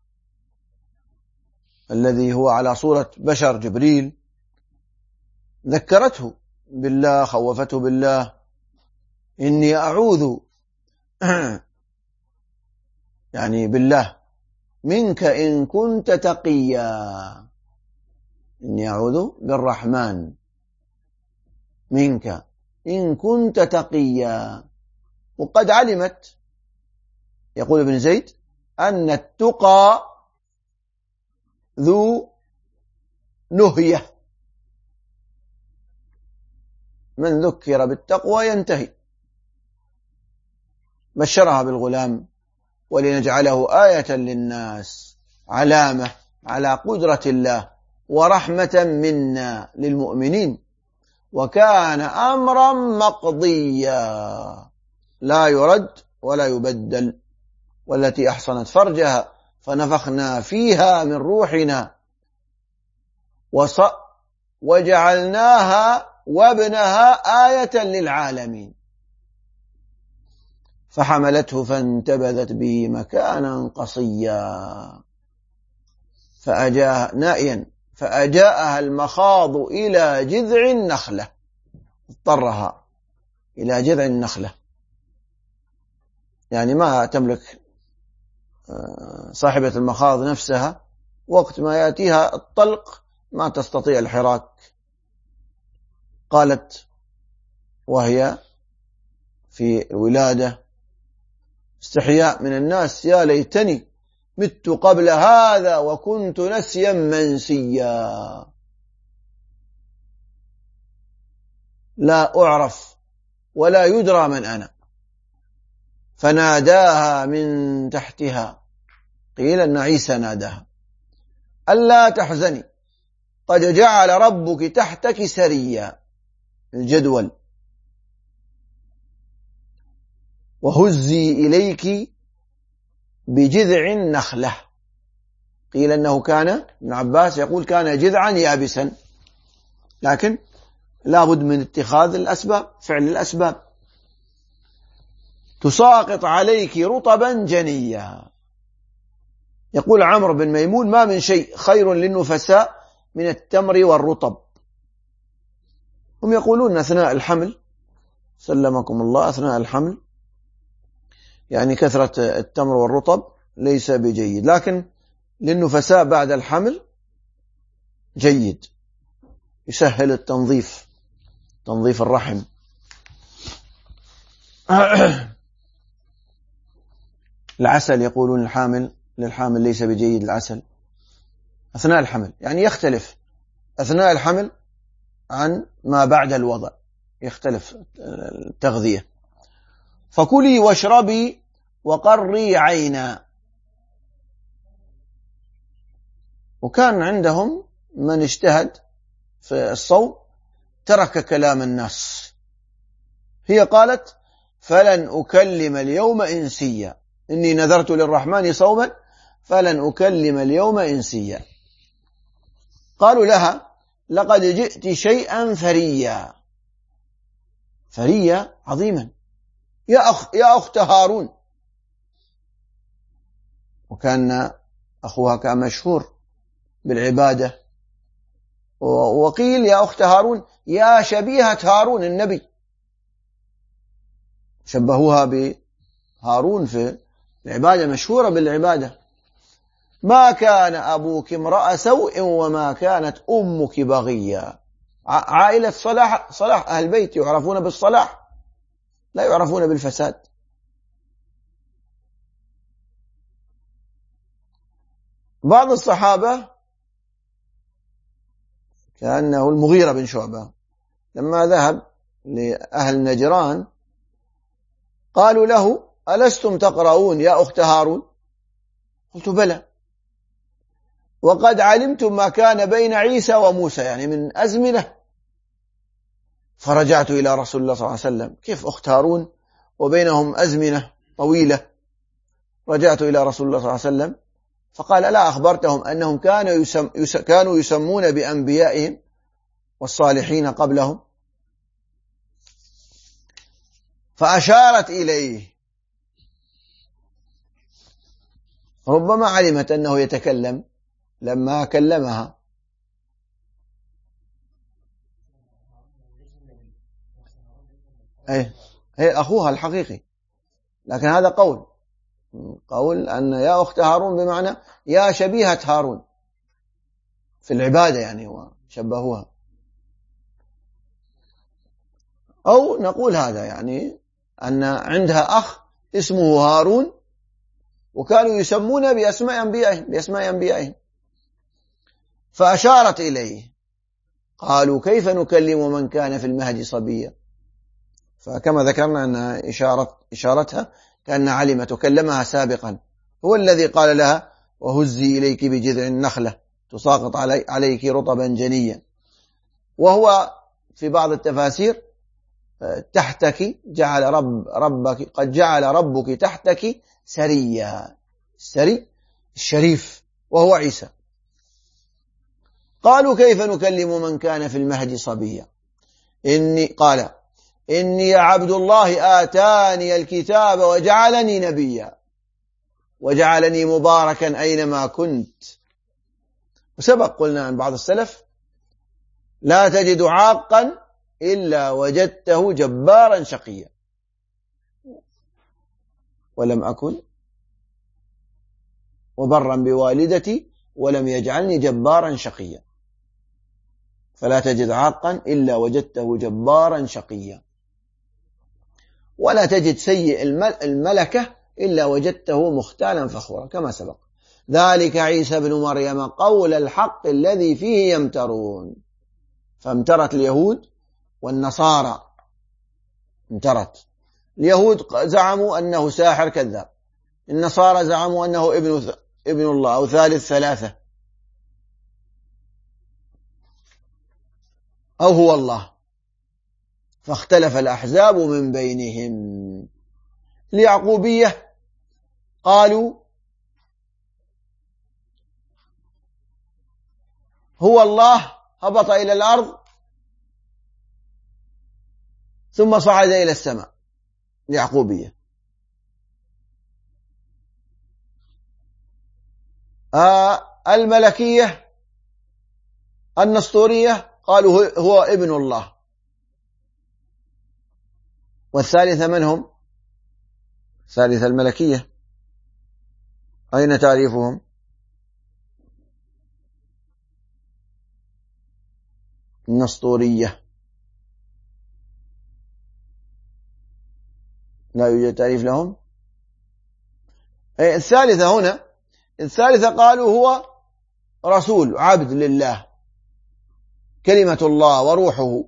[SPEAKER 1] الذي هو على صورة بشر جبريل ذكرته بالله خوفته بالله إني أعوذ يعني بالله منك إن كنت تقيا إني أعوذ بالرحمن منك إن كنت تقيا وقد علمت يقول ابن زيد أن التقى ذو نهية من ذكر بالتقوى ينتهي بشرها بالغلام ولنجعله آية للناس علامة على قدرة الله ورحمة منا للمؤمنين وكان أمرا مقضيا لا يرد ولا يبدل والتي أحصنت فرجها فنفخنا فيها من روحنا وجعلناها وابنها آية للعالمين فحملته فانتبذت به مكانا قصيا فأجاءها المخاض إلى جذع النخلة اضطرها إلى جذع النخلة يعني ما تملك صاحبة المخاض نفسها وقت ما يأتيها الطلق ما تستطيع الحراك قالت وهي في الولادة استحياء من الناس يا ليتني مت قبل هذا وكنت نسيا منسيا لا أعرف ولا يدرى من أنا فناداها من تحتها قيل أن عيسى ناداها ألا تحزني قد جعل ربك تحتك سريا الجدول وهزي إليك بجذع النخلة قيل أنه كان ابن عباس يقول كان جذعا يابسا لكن لا بد من اتخاذ الأسباب فعل الأسباب تساقط عليك رطبا جنيا يقول عمرو بن ميمون ما من شيء خير للنفساء من التمر والرطب هم يقولون أثناء الحمل سلمكم الله أثناء الحمل يعني كثرة التمر والرطب ليس بجيد لكن للنفساء بعد الحمل جيد يسهل التنظيف تنظيف الرحم العسل يقولون للحامل ليس بجيد العسل أثناء الحمل يعني يختلف أثناء الحمل عن ما بعد الوضع، يختلف التغذية. فكلي واشربي وقري عينا. وكان عندهم من اجتهد في الصوم ترك كلام الناس. هي قالت: فلن أكلم اليوم إنسيا، إني نذرت للرحمن صوما فلن أكلم اليوم إنسيا. قالوا لها: لقد جئت شيئا فريا، فريا عظيما، يا أخت هارون. وكان أخوها كان مشهور بالعبادة، وقيل يا أخت هارون يا شبيهة هارون النبي، شبهوها بهارون في العبادة، مشهورة بالعبادة. ما كان أبوك امرأ سوء وما كانت أمك بغيا. عائلة صلاح أهل بيت يعرفون بالصلاح، لا يعرفون بالفساد. بعض الصحابة كأنه المغيرة بن شعبة لما ذهب لأهل نجران قالوا له: ألستم تقرؤون يا أخت هارون؟ قلت: بلى، وقد علمتم ما كان بين عيسى وموسى، يعني من أزمنة. فرجعت إلى رسول الله صلى الله عليه وسلم: كيف أخت هارون وبينهم أزمنة طويلة؟ رجعت إلى رسول الله صلى الله عليه وسلم فقال: ألا أخبرتهم أنهم كانوا يسمون بأنبيائهم والصالحين قبلهم؟ فأشارت إليه، ربما علمت أنه يتكلم لما كلمها. هي أخوها الحقيقي، لكن هذا قول أن يا أخت هارون بمعنى يا شبيهة هارون في العبادة، يعني وشبهوها. أو نقول هذا يعني أن عندها أخ اسمه هارون وكانوا يسمون بأسماء أنبيائهم فأشارت إليه. قالوا: كيف نكلم من كان في المهد صبيا؟ فكما ذكرنا أن إشارتها كأن علمت وكلمها سابقا. هو الذي قال لها: وهزي إليك بجذع النخلة تساقط عليك رطبا جنيا. وهو في بعض التفاسير تحتك قد جعل ربك تحتك سريا، السري الشريف وهو عيسى. قالوا: كيف نكلم من كان في المهد صبيا؟ قال: إني عبد الله آتاني الكتاب وجعلني نبيا وجعلني مباركا أينما كنت. وسبق قلنا عن بعض السلف: لا تجد عاقا إلا وجدته جبارا شقيا، ولم أكن وبرا بوالدتي ولم يجعلني جبارا شقيا. فلا تجد عاقا إلا وجدته جبارا شقيا، ولا تجد سيء الملكة إلا وجدته مختالا فخورا، كما سبق. ذلك عيسى بن مريم قول الحق الذي فيه يمترون. فامترت اليهود والنصارى، امترت. اليهود زعموا أنه ساحر كذاب، النصارى زعموا أنه ابن الله أو ثالث ثلاثة أو هو الله. فاختلف الأحزاب من بينهم. اليعقوبية قالوا هو الله هبط إلى الأرض ثم صعد إلى السماء، اليعقوبية. الملكية النسطورية قالوا هو ابن الله. والثالثة من هم؟ ثالث الملكية، أين تعريفهم؟ النسطورية، لا يوجد تعريف لهم. الثالثة هنا، الثالثة قالوا هو رسول عبد لله، كلمة الله وروحه.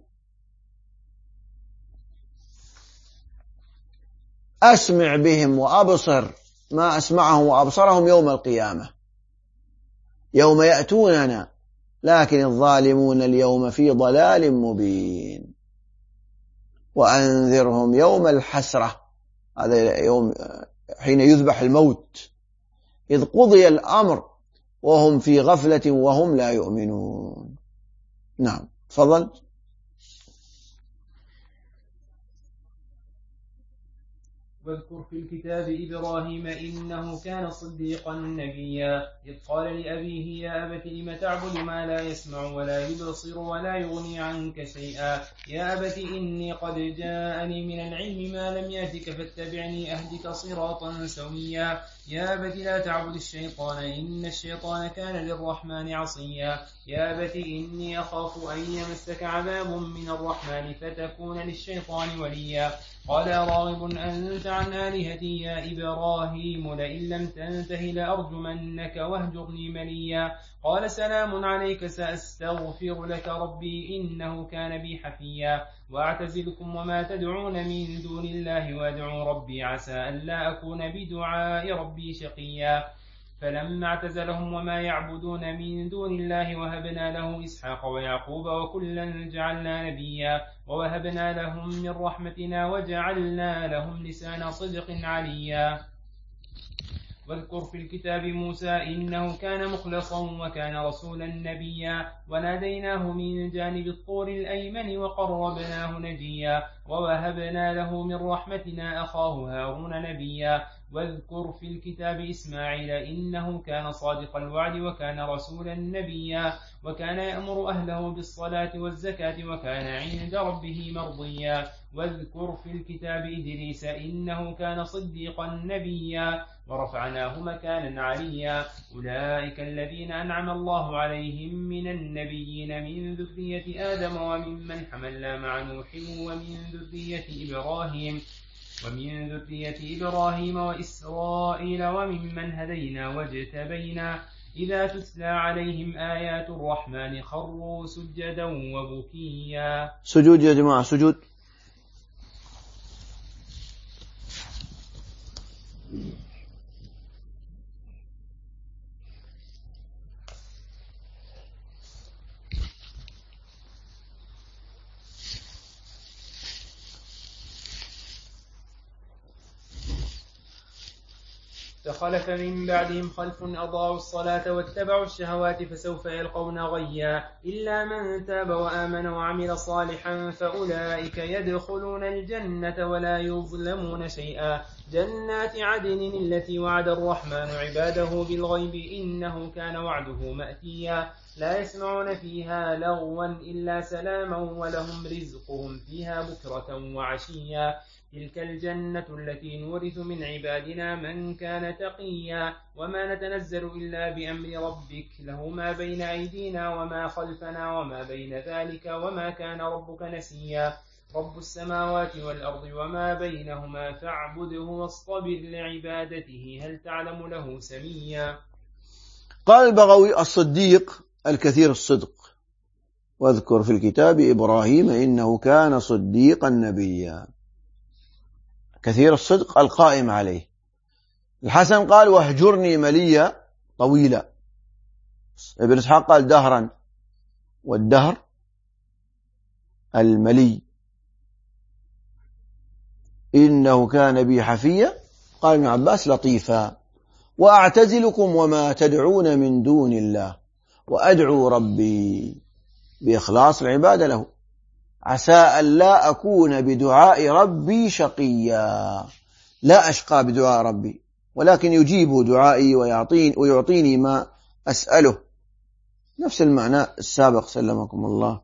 [SPEAKER 1] أسمع بهم وأبصر ما أسمعهم وأبصرهم يوم القيامة، يوم يأتوننا، لكن الظالمون اليوم في ضلال مبين. وأنذرهم يوم الحسرة، هذا يوم حين يذبح الموت، إذ قضي الأمر وهم في غفلة وهم لا يؤمنون. نعم، تفضل.
[SPEAKER 2] واذكر في الكتاب إبراهيم إنه كان صديقا نبيا، إذ قال لأبيه يا أبت لم تعبد ما لا يسمع ولا يبصر ولا يغني عنك شيئا، يا أبت إني قد جاءني من العلم ما لم يأتك فاتبعني أهدك صراطا سويا، يا أبت لا تعبد الشيطان إن الشيطان كان للرحمن عصيا، يا أبت إني أخاف أن يمسك عذاب من الرحمن فتكون للشيطان وليا، قال راغب أنت عن آلهتي يا إبراهيم لئن لم تنته لأرجمنك واهجرني مليا، قال سلام عليك سأستغفر لك ربي إنه كان بي حفيا، وأعتزلكم وما تدعون من دون الله وأدعو ربي عسى ألا أكون بدعاء ربي شقيا، فلما اعتزلهم وما يعبدون من دون الله وهبنا له إسحاق ويعقوب وكلا جعلنا نبيا، ووهبنا لهم من رحمتنا وجعلنا لهم لسان صدق عليا. واذكر في الكتاب موسى إنه كان مخلصا وكان رسولا نبيا، وناديناه من جانب الطور الأيمن وقربناه نجيا، ووهبنا له من رحمتنا أخاه هارون نبيا. واذكر في الكتاب إسماعيل إنه كان صادق الوعد وكان رسولا نبيا، وكان يأمر أهله بالصلاة والزكاة وكان عند ربه مرضيا. واذكر في الكتاب إدريس إنه كان صديقا نبيا، ورفعناه مكانا عليا. أولئك الذين أنعم الله عليهم من النبيين من ذرية آدم وممن حملنا مع نوح ومن ذرية إبراهيم وإسرائيل وممن هدينا واجتبينا، إذا تتلى عليهم آيات الرحمن خروا سجدا وبكيا.
[SPEAKER 1] سجود يا جماعة، سجود.
[SPEAKER 2] فخلف من بعدهم خلف أضاعوا الصلاة واتبعوا الشهوات فسوف يلقون غيا، إلا من تاب وآمن وعمل صالحا فأولئك يدخلون الجنة ولا يظلمون شيئا. جنات عدن التي وعد الرحمن عباده بالغيب إنه كان وعده مأتيا، لا يسمعون فيها لغوا إلا سلاما ولهم رزقهم فيها بكرة وعشيا. تلك الجنة التي نورث من عبادنا من كان تقيا، وما نتنزل إلا بأمر ربك له ما بين أيدينا وما خلفنا وما بين ذلك وما كان ربك نسيا. رب السماوات والأرض وما بينهما فاعبده واصطبر لعبادته هل تعلم له سميا.
[SPEAKER 1] قال البغوي الصديق الكثير الصدق. واذكر في الكتاب إبراهيم إنه كان صديقا نبيا، كثير الصدق القائم عليه. الحسن قال واهجرني مليا طويلا. ابن إسحاق قال دهرا، والدهر الملي. إنه كان بي حفيا، قال ابن عباس لطيفا. وأعتزلكم وما تدعون من دون الله وأدعو ربي بإخلاص العبادة له، عسى أن لا أكون بدعاء ربي شقيا. لا أشقى بدعاء ربي، ولكن يجيب دعائي ويعطيني ما أسأله. نفس المعنى السابق سلمكم الله.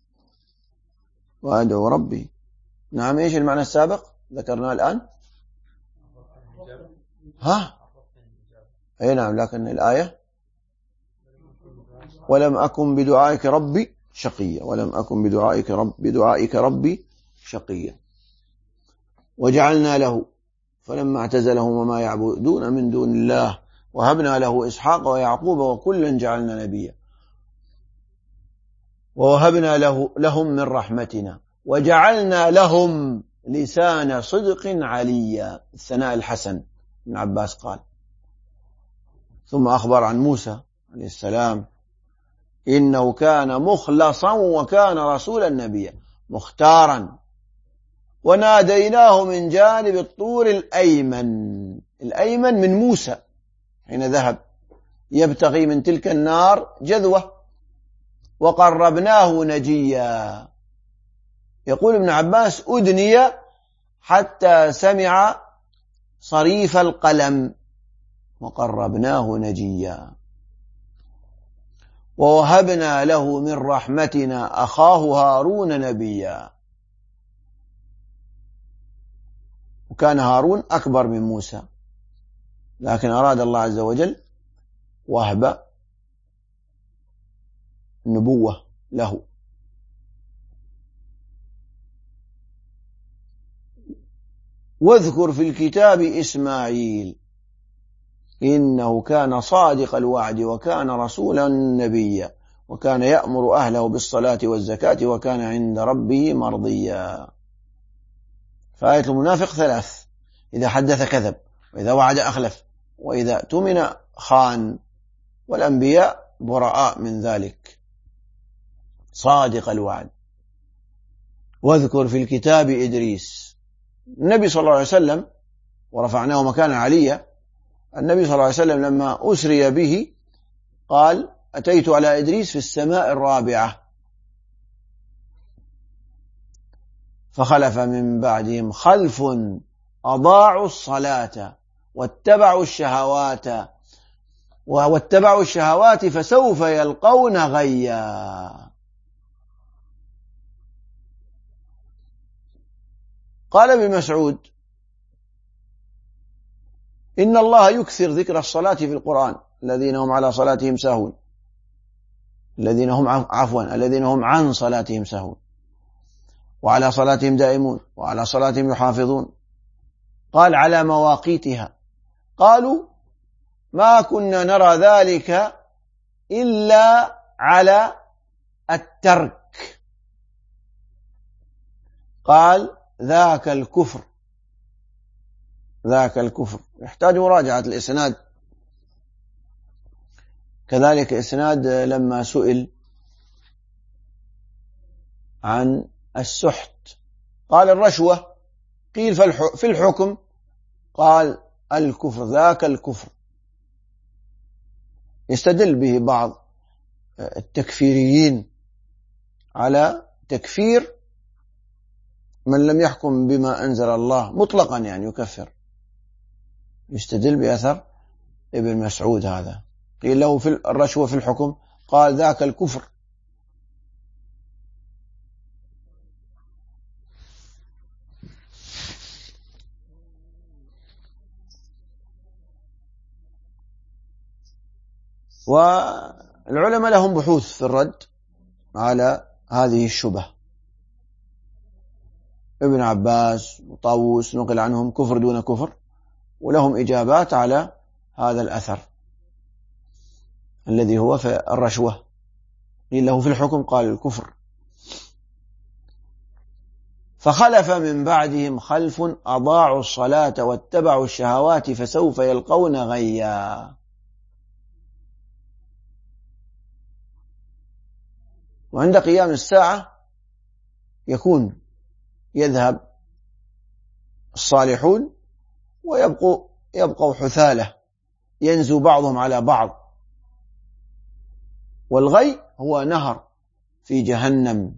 [SPEAKER 1] وأدعو ربي. نعم، إيش المعنى السابق ذكرناه الآن؟ أي نعم، لكن الآية ولم أكن بدعائك ربي شقيا، ولم أكن بدعائك ربي شقيا. وجعلنا له فلما اعتزلهم وما يعبدون من دون الله وهبنا له إسحاق ويعقوب وكلا جعلنا نبيا. ووهبنا لهم من رحمتنا وجعلنا لهم لسان صدق عليا، الثناء الحسن. ابن عباس قال. ثم أخبر عن موسى عليه السلام إنه كان مخلصا وكان رسولا نبيا مختارا، وناديناه من جانب الطور الأيمن من موسى حين ذهب يبتغي من تلك النار جذوة، وقربناه نجيا. يقول ابن عباس أدني حتى سمع صريف القلم وقربناه نجيا. ووهبنا له من رحمتنا أخاه هارون نبيا، وكان هارون أكبر من موسى، لكن أراد الله عز وجل وهب النبوة له. واذكر في الكتاب إسماعيل إنه كان صادق الوعد وكان رسولا نبيا وكان يأمر أهله بالصلاة والزكاة وكان عند ربه مرضيا. فآية المنافق 3: إذا حدث كذب، وإذا وعد أخلف، وإذا اؤتمن خان، والأنبياء براء من ذلك. صادق الوعد. واذكر في الكتاب إدريس. النبي صلى الله عليه وسلم ورفعناه مكانا عليا، النبي صلى الله عليه وسلم لما أسري به قال أتيت على إدريس في السماء الرابعة فخلف من بعدهم خلف أضاعوا الصلاة واتبعوا الشهوات فسوف يلقون غيا. قال ابن مسعود إن الله يكثر ذكر الصلاة في القرآن، الذين هم على صلاتهم ساهون، الذين هم عن صلاتهم ساهون، وعلى صلاتهم دائمون، وعلى صلاتهم يحافظون. قال على مواقيتها. قالوا ما كنا نرى ذلك إلا على الترك. قال ذاك الكفر يحتاج مراجعة الإسناد. كذلك إسناد لما سئل عن السحت قال الرشوة، قيل في الحكم قال الكفر، ذاك الكفر. يستدل به بعض التكفيريين على تكفير من لم يحكم بما أنزل الله مطلقا، يعني يكفر. يستدل بأثر ابن مسعود هذا، قيل له في الرشوة في الحكم قال ذاك الكفر. والعلماء لهم بحوث في الرد على هذه الشبه. ابن عباس وطاووس نقل عنهم كفر دون كفر، ولهم إجابات على هذا الأثر الذي هو في الرشوة، قيل له في الحكم قال الكفر. فخلف من بعدهم خلف أضاعوا الصلاة واتبعوا الشهوات فسوف يلقون غيا. وعند قيام الساعة يذهب الصالحون ويبقوا حثالة، ينزو بعضهم على بعض. والغي هو نهر في جهنم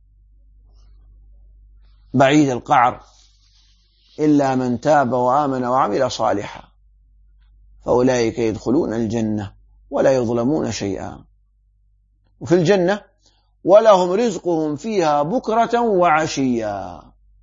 [SPEAKER 1] بعيد القعر، إلا من تاب وآمن وعمل صالحا فأولئك يدخلون الجنة ولا يظلمون شيئا. وفي الجنة ولهم رزقهم فيها بكرة وعشيا،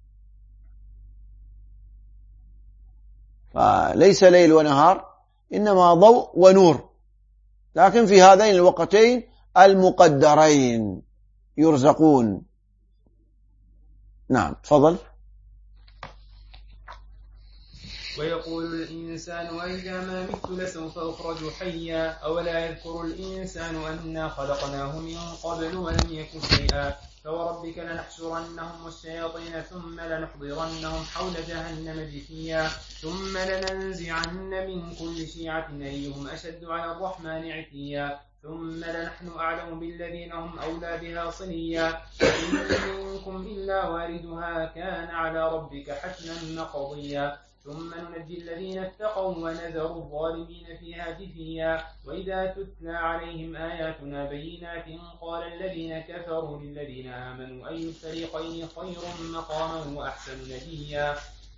[SPEAKER 1] فليس ليل ونهار، إنما ضوء ونور، لكن في هذين الوقتين المقدرين يرزقون. نعم، تفضل.
[SPEAKER 6] ويقول الإنسان وإذا ما مت لسوف أخرج حيا أولا يذكر الإنسان أنا خلقناه من قبل ولم يك شيئا فوربك لنحشرنهم والشياطين ثم لنحضرنهم حول جهنم جثيا ثم لننزعن من كل شيعة أيهم أشد على الرحمن عتيا ثم لنحن أعلم بالذين هم أولى بها صليا إن منكم إلا واردها كان على ربك حتما مقضيا ثم ننجي الذين اتقوا ونذر الظالمين فيها جثيا وإذا تتلى عليهم آياتنا بينات قال الذين كفروا للذين آمنوا أي الفريقين خير مقاما وأحسن نديا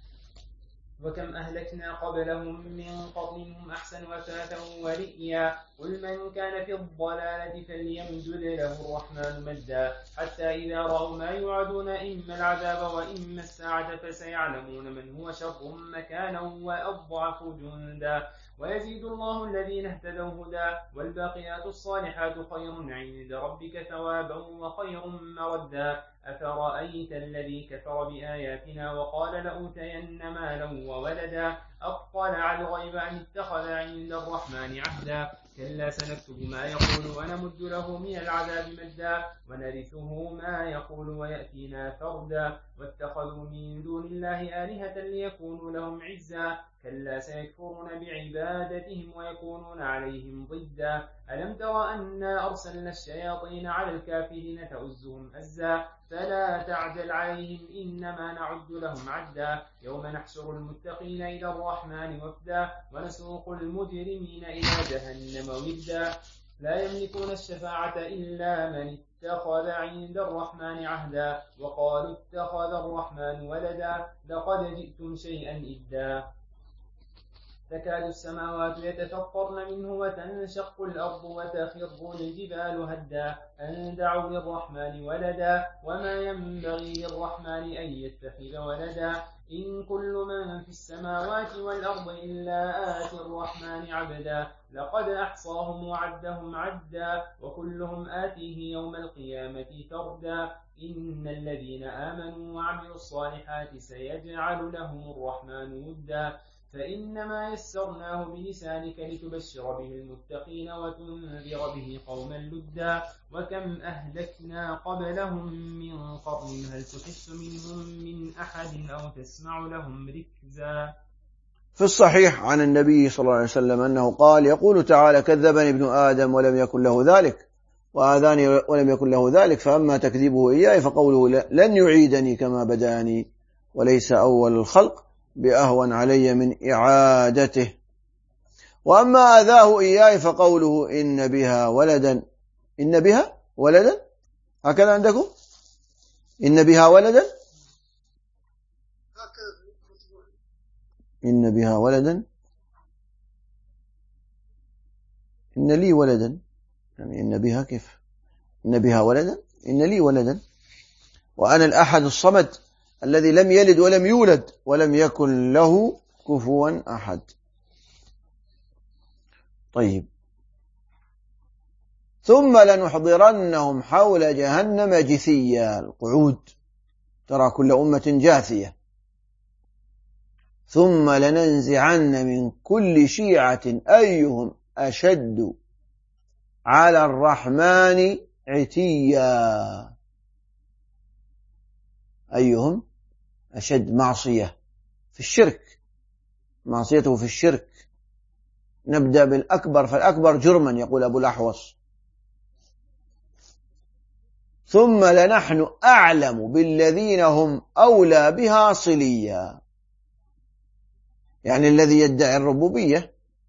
[SPEAKER 6] وكم أهلكنا قبلهم من قرن هم أحسن أثاثا ورئيا قل من كان في الضلالة فليمدد له الرحمن مدا حتى إذا رأوا ما يوعدون إما العذاب وإما الساعة فسيعلمون من هو شر مكانا وأضعف جندا ويزيد الله الذين اهتدوا هدى والباقيات الصالحات خير عند ربك ثوابا وخير مردا أفرأيت الذي كفر بآياتنا وقال لأوتين مالا وولدا أطلع الغيب أم اتخذ عند الرحمن عهدا كلا سنكتب ما يقول ونمد له من العذاب مدا ونرثه ما يقول ويأتينا فردا واتخذوا من دون الله آلهة ليكونوا لهم عزا كلا سيكفرون بعبادتهم ويكونون عليهم ضدا ألم تر أنا أرسلنا الشياطين على الكافرين تؤزهم أزا فلا تعجل عليهم إنما نعد لهم عدا يوم نحشر المتقين إلى الرحمن وفدا ونسوق المجرمين إلى جهنم وردا لا يملكون الشفاعة إلا من اتخذ عند الرحمن عهدا وقالوا اتخذ الرحمن ولدا لقد جئتم شيئا إدا تكاد السماوات يتفطرن منه وتنشق الأرض وتخر الجبال هدا أن دعوا للرحمن ولدا وما ينبغي للرحمن أن يتخذ ولدا إن كل من في السماوات والأرض إلا آتي الرحمن عبدا لقد أحصاهم وعدهم عدا وكلهم آتيه يوم القيامة فردا إن الذين آمنوا وعملوا الصالحات سيجعل لهم الرحمن ودا فإنما يسرناه بلسانك لتبشر به المتقين وتنذر به قوما لدا وكم أهلكنا قبلهم من قرن هل تحس منهم من أحد أو تسمع لهم ركزا.
[SPEAKER 1] في الصحيح عن النبي صلى الله عليه وسلم أنه قال يقول تعالى كذبني ابن آدم ولم يكن له ذلك وآذاني ولم يكن له ذلك فأما تكذيبه إياي فقوله لن يعيدني كما بدأني وليس أول الخلق بأهون علي من إعادته وأما آذاه إياي فقوله إن بها ولدا هكذا عندكم إن بها ولدا إن بها ولدا إن لي ولدا يعني إن بها كيف إن بها ولدا إن لي ولدا وأنا الأحد الصمد الذي لم يلد ولم يولد ولم يكن له كفوا أحد. طيب ثم لنحضرنهم حول جهنم جثيا القعود ترى كل أمة جاثية ثم لننزعن من كل شيعة أيهم أشد على الرحمن عتيا أيهم أشد معصية في الشرك معصيته في الشرك نبدأ بالأكبر فالأكبر جرما يقول أبو الأحوص ثم لنحن أعلم بالذين هم أولى بها صليا يعني الذي يدعي الربوبية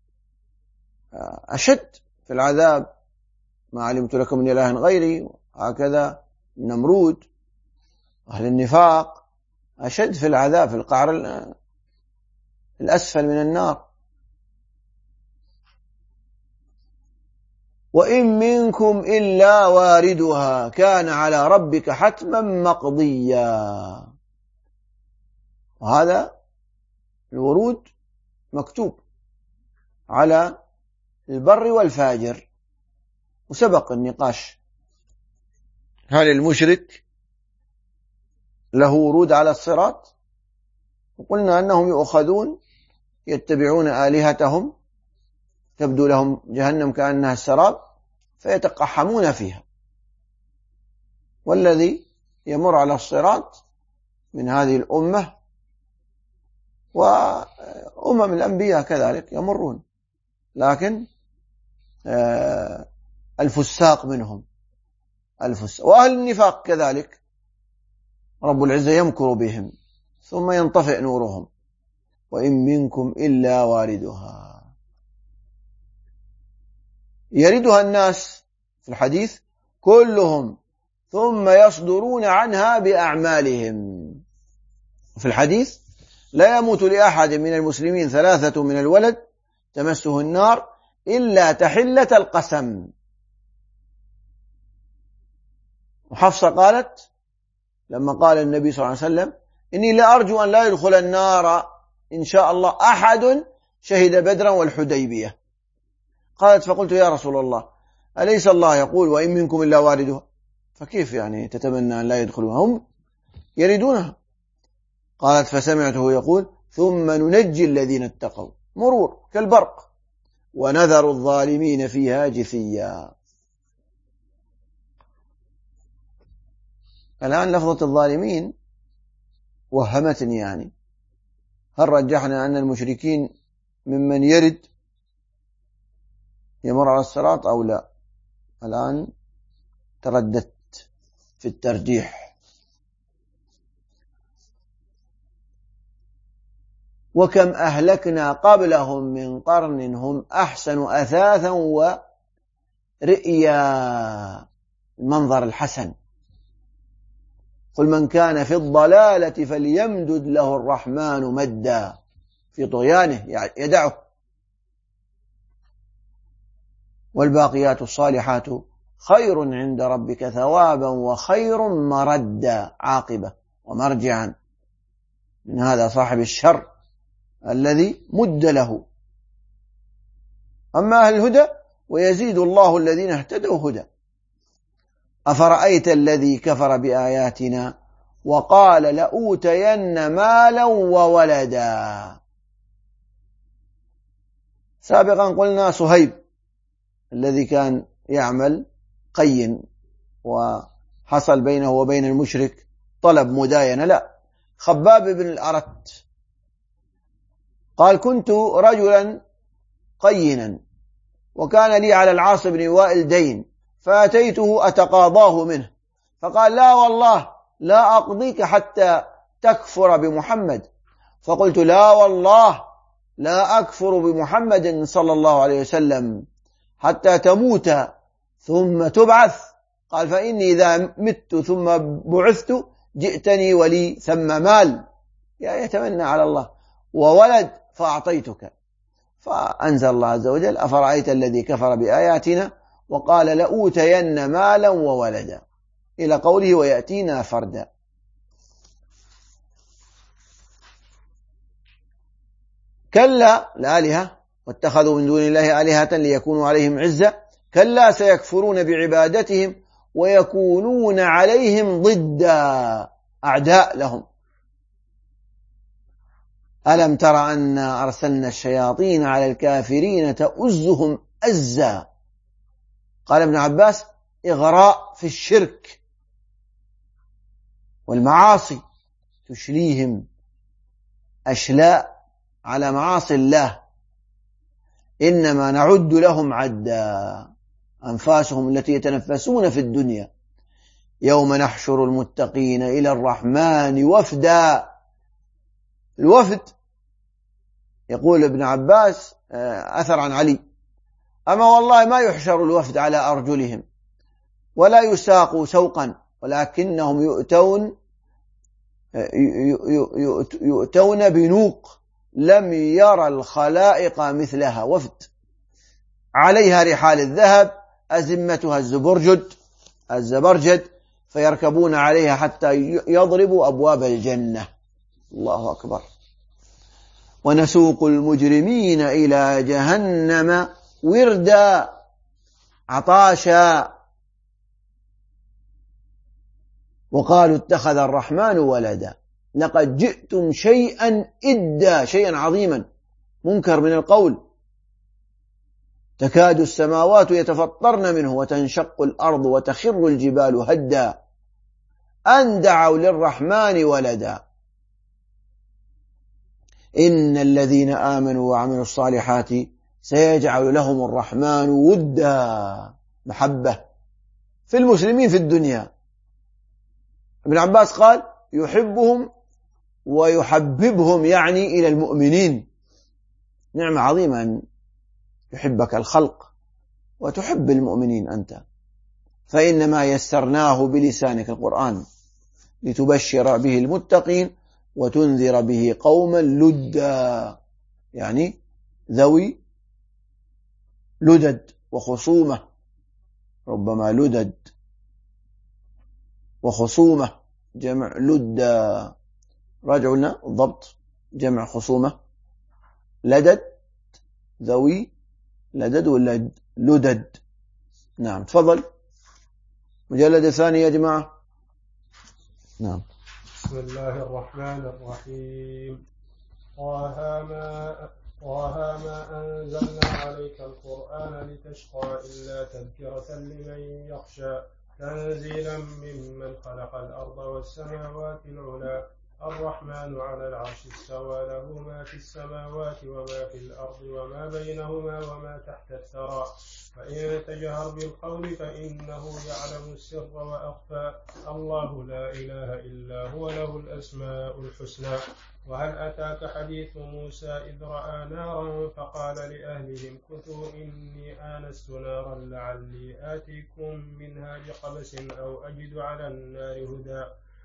[SPEAKER 1] أشد في العذاب ما علمت لكم من إله غيري هكذا النمرود أهل النفاق أشد في العذاب في القعر الأسفل من النار وإن منكم إلا واردها كان على ربك حتما مقضيا وهذا الورود مكتوب على البر والفاجر وسبق النقاش هل المشرك له ورود على الصراط وقلنا أنهم يؤخذون يتبعون آلهتهم تبدو لهم جهنم كأنها السراب فيتقحمون فيها. والذي يمر على الصراط من هذه الأمة وأمم الأنبياء كذلك يمرون، لكن الفساق منهم وأهل النفاق كذلك رب العزة يمكر بهم ثم ينطفئ نورهم، وإن منكم إلا واردها. يردها الناس في الحديث كلهم ثم يصدرون عنها بأعمالهم. في الحديث لا يموت لأحد من المسلمين 3 من الولد تمسه النار إلا تحلة القسم. وحفصة قالت لما قال النبي صلى الله عليه وسلم إني لا أرجو أن لا يدخل النار إن شاء الله أحد شهد بدرا والحديبية. قالت فقلت يا رسول الله أليس الله يقول وإن منكم إلا واردها، فكيف يعني تتمنى أن لا يدخلوها، هم يردونها. قالت فسمعته يقول ثم ننجي الذين اتقوا، مرور كالبرق، ونذر الظالمين فيها جثيا. الآن لفظة الظالمين وهمتني، يعني هل رجحنا أن المشركين ممن يرد يمر على الصراط أو لا؟ الآن ترددت في الترجيح. وكم أهلكنا قبلهم من قرن هم أحسن أثاثا ورئيا، المنظر الحسن. قل من كان في الضلالة فليمدد له الرحمن مدا، في طغيانه يدعه. والباقيات الصالحات خير عند ربك ثوابا وخير مردا، عاقبة ومرجعا من هذا صاحب الشر الذي مد له. أما أهل الهدى ويزيد الله الذين اهتدوا هدى. أفرأيت الذي كفر بآياتنا وقال لأوتين مالا وولدا. سابقا قلنا صهيب الذي كان يعمل قين وحصل بينه وبين المشرك طلب مداينة، لا، خباب بن الأرت قال كنت رجلا قينا وكان لي على العاص بن وائل دين فأتيته أتقاضاه منه، فقال لا والله لا أقضيك حتى تكفر بمحمد. فقلت لا والله لا أكفر بمحمد صلى الله عليه وسلم حتى تموت ثم تبعث. قال فإني إذا مت ثم بعثت جئتني ولي ثم مال، يتمنى على الله، وولد فأعطيتك. فأنزل الله عز وجل أفرأيت الذي كفر بآياتنا وقال لأوتين مالا وولدا إلى قوله ويأتينا فردا. كلا الآلهة واتخذوا من دون الله آلهة ليكونوا عليهم عزة، كلا سيكفرون بعبادتهم ويكونون عليهم ضدا، أعداء لهم. ألم تر أن أرسلنا الشياطين على الكافرين تؤزهم أزا. قال ابن عباس إغراء في الشرك والمعاصي، تشليهم أشلاء على معاصي الله. إنما نعد لهم عدا، أنفاسهم التي يتنفسون في الدنيا. يوم نحشر المتقين إلى الرحمن وفدا. الوفد يقول ابن عباس أثر عن علي أما والله ما يحشر الوفد على أرجلهم ولا يساق سوقا ولكنهم يؤتون بنوق لم يرى الخلائق مثلها، وفد عليها رحال الذهب أزمتها الزبرجد فيركبون عليها حتى يضربوا أبواب الجنة. الله أكبر. ونسوق المجرمين إلى جهنم وردا عطاشا وقالوا اتخذ الرحمن ولدا لقد جئتم شيئا إدا، شيئا عظيما منكر من القول، تكاد السماوات يتفطرن منه وتنشق الأرض وتخر الجبال هدا أن دعوا للرحمن ولدا. إن الذين آمنوا وعملوا الصالحات سيجعل لهم الرحمن ودا، محبة في المسلمين في الدنيا. ابن عباس قال يحبهم ويحببهم، يعني إلى المؤمنين. نعمة عظيمة أن يحبك الخلق وتحب المؤمنين أنت. فإنما يسرناه بلسانك القرآن لتبشر به المتقين وتنذر به قوما لدا، يعني ذوي لدد وخصومة، ربما لدد وخصومة جمع لدا. راجعوا لنا الضبط، جمع خصومة لدد، ذوي لدد ولا لدد؟ نعم تفضل. مجلد الثاني يا جماعة. نعم.
[SPEAKER 7] بسم الله الرحمن الرحيم. طه ما أنزلنا عليك القرآن لتشقى إلا تذكرة لمن يخشى تنزيلا ممن خلق الأرض والسماوات العلى الرحمن على العرش استوى له ما في السماوات وما في الأرض وما بينهما وما تحت الثرى فإن تجهر بالقول فإنه يعلم السر وأخفى الله لا إله إلا هو له الأسماء الحسنى. وهل أتاك حديث موسى إذ رأى نارا فقال لأهلهم كثوا إني آنست نارا لعلي آتيكم منها بقبس أو أجد على النار هدى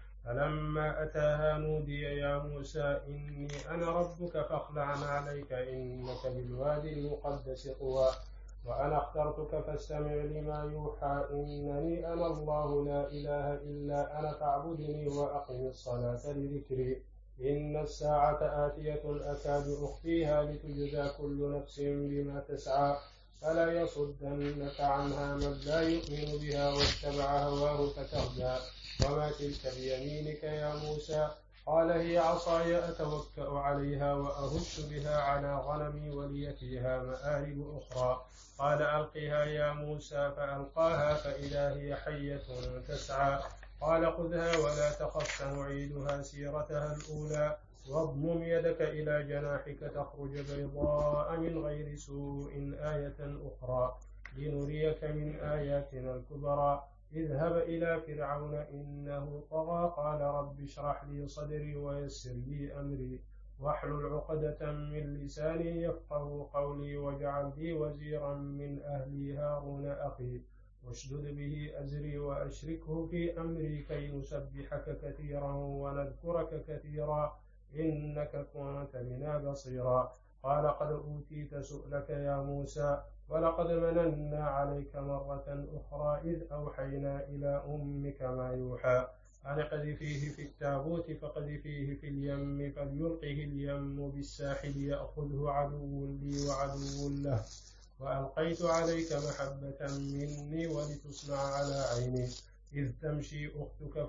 [SPEAKER 7] فلما أتاها نودي يا موسى إني أنا ربك فاخلع عليك إنك بالوادي المقدس طوى وأنا اخترتك فاستمع لما يوحى إنني أنا الله لا إله إلا أنا فاعبدني وأقم الصلاة لذكري إن الساعة آتية أكاد أخفيها لتجزى كل نفس بما تسعى فلا يصدنك عنها من لا يؤمن بها واتبع هواه فتردى وما تلك بيمينك يا موسى قال هي عصاي أتوكأ عليها وأهش بها على غنمي ولي فيها مآرب أخرى قال ألقها يا موسى فألقاها فإذا هي حية تسعى قال خذها ولا تخف سنعيدها سيرتها الأولى واضمم يدك إلى جناحك تخرج بيضاء من غير سوء آية أخرى لنريك من آياتنا الكبرى اذهب إلى فرعون إنه طغى قال رب اشرح لي صدري ويسر لي أمري واحلل عقدة من لساني يفقه قولي واجعل لي وزيرا من أهلي هارون أخي واشدد به أزري وأشركه في أمري كي نسبحك كثيرا ونذكرك كثيرا إنك كنت بنا بصيرا قال قد أوتيت سؤلك يا موسى ولقد مننا عليك مرة أخرى إذ أوحينا إلى أمك ما يوحى أن اقذفيه في التابوت فاقذفيه في اليم فليلقه اليم بالساحل يأخذه عدو لي وعدو له وألقيت عليك محبة مني ولتصنع على عيني إذ تمشي أختك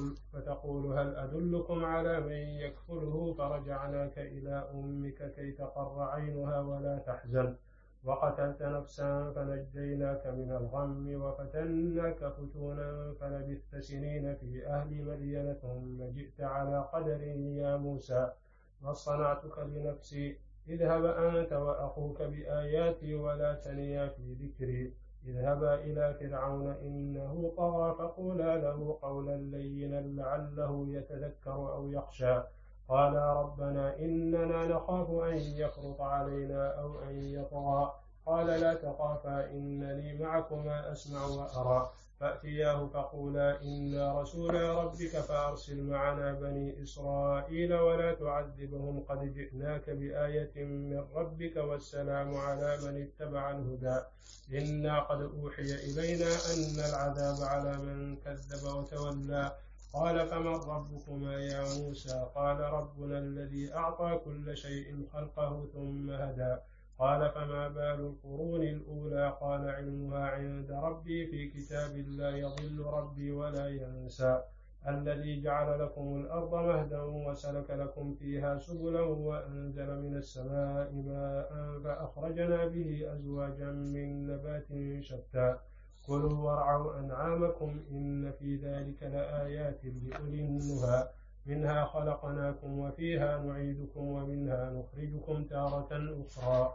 [SPEAKER 7] فتقول هل أدلكم على من يكفله فرجعناك إلى أمك كي تقر عينها ولا تحزن وقتلت نفسا فنجيناك من الغم وفتناك فتونا فلبثت سنين في أهل مدين ثم جئت على قدر يا موسى واصطنعتك لنفسي اذهب أنت وأخوك بآياتي ولا تنيا في ذكري اذهبا إلى فرعون إنه طغى فقولا له قولا لينا لعله يتذكر أو يخشى قالا ربنا إننا نخاف أن يفرط علينا أو أن يطغى قال لا تخافا إنني معكما أسمع وأرى فأتياه فقولا إنا رسولا ربك فأرسل معنا بني إسرائيل ولا تعذبهم قد جئناك بآية من ربك والسلام على من اتبع الهدى إنا قد أوحي إلينا أن العذاب على من كذب وتولى قال فمن ربكما يا موسى قال ربنا الذي أعطى كل شيء خلقه ثم هدى قال فما بال القرون الأولى قال علمها عند ربي في كتاب لا يضل ربي ولا ينسى الذي جعل لكم الأرض مهدا وسلك لكم فيها سبلا وأنزل من السماء ماء فأخرجنا به أزواجا من نبات شتى كلوا وارعوا أنعامكم إن في ذلك لآيات لأولي النهى منها خلقناكم وفيها نعيدكم ومنها نخرجكم تارة أخرى.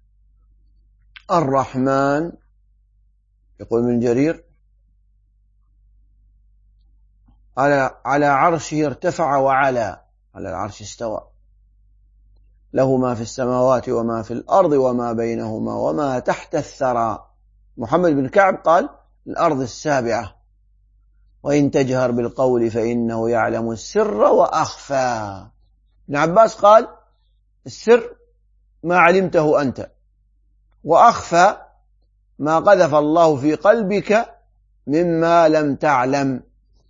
[SPEAKER 1] الرحمن يقول من جرير على عرشه ارتفع وعلى، على العرش استوى، له ما في السماوات وما في الأرض وما بينهما وما تحت الثرى. محمد بن كعب قال الأرض السابعة، وإن تجهر بالقول فإنه يعلم السر وأخفى. ابن عباس قال السر ما علمته أنت، وأخفى ما قذف الله في قلبك مما لم تعلم.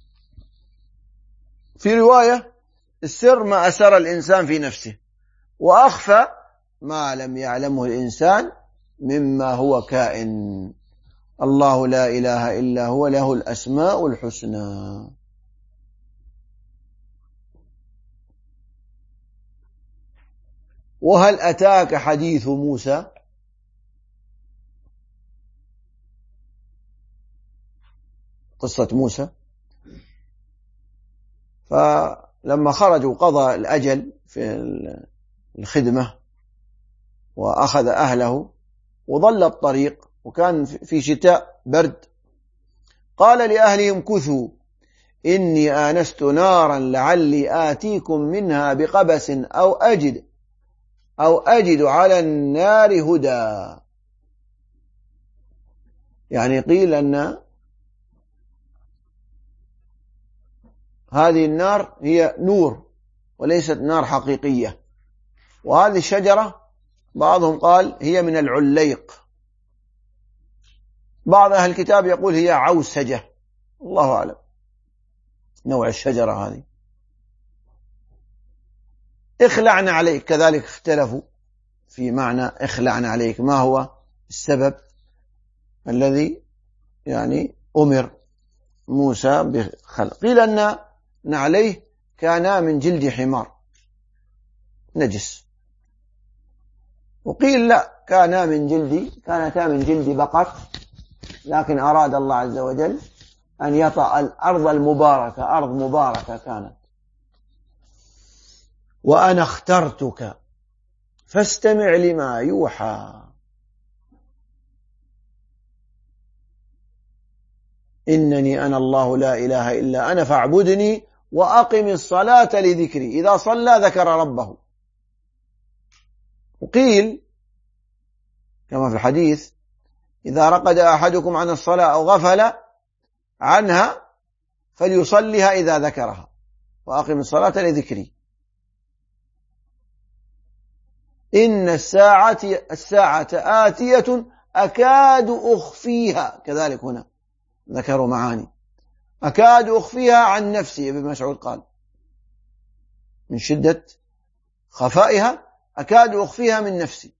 [SPEAKER 1] في رواية السر ما أسر الإنسان في نفسه، وأخفى ما لم يعلمه الإنسان مما هو كائن. الله لا إله إلا هو له الأسماء الحسنى. وهل أتاك حديث موسى؟ قصة موسى، فلما خرجوا قضى الأجل في الخدمة وأخذ أهله وضل الطريق، وكان في شتاء برد، قال لأهلهم كثوا إني آنست نارا لعلي آتيكم منها بقبس أو أجد على النار هدى. يعني قيل أن هذه النار هي نور وليست نار حقيقية. وهذه الشجرة بعضهم قال هي من العليق، بعض أهل الكتاب يقول هي عوسجة، الله أعلم نوع الشجرة هذه. اخلعنا عليك، كذلك اختلفوا في معنى اخلعنا عليك، ما هو السبب الذي يعني أمر موسى بخلق. قيل أن نعليه كانا من جلد حمار نجس، وقيل لا كانتا من جلد بقر، لكن أراد الله عز وجل أن يطأ الأرض المباركة، أرض مباركة كانت. وأنا اخترتك فاستمع لما يوحى إنني أنا الله لا إله إلا أنا فاعبدني وأقم الصلاة لذكري. إذا صلى ذكر ربه. وقيل كما في الحديث إذا رقد أحدكم عن الصلاة أو غفل عنها فليصليها إذا ذكرها، وأقم الصلاة لذكري. إن الساعة آتية أكاد أخفيها، كذلك هنا ذكروا معاني، أكاد أخفيها عن نفسي. ابن مسعود قال من شدة خفائها أكاد أخفيها من نفسي.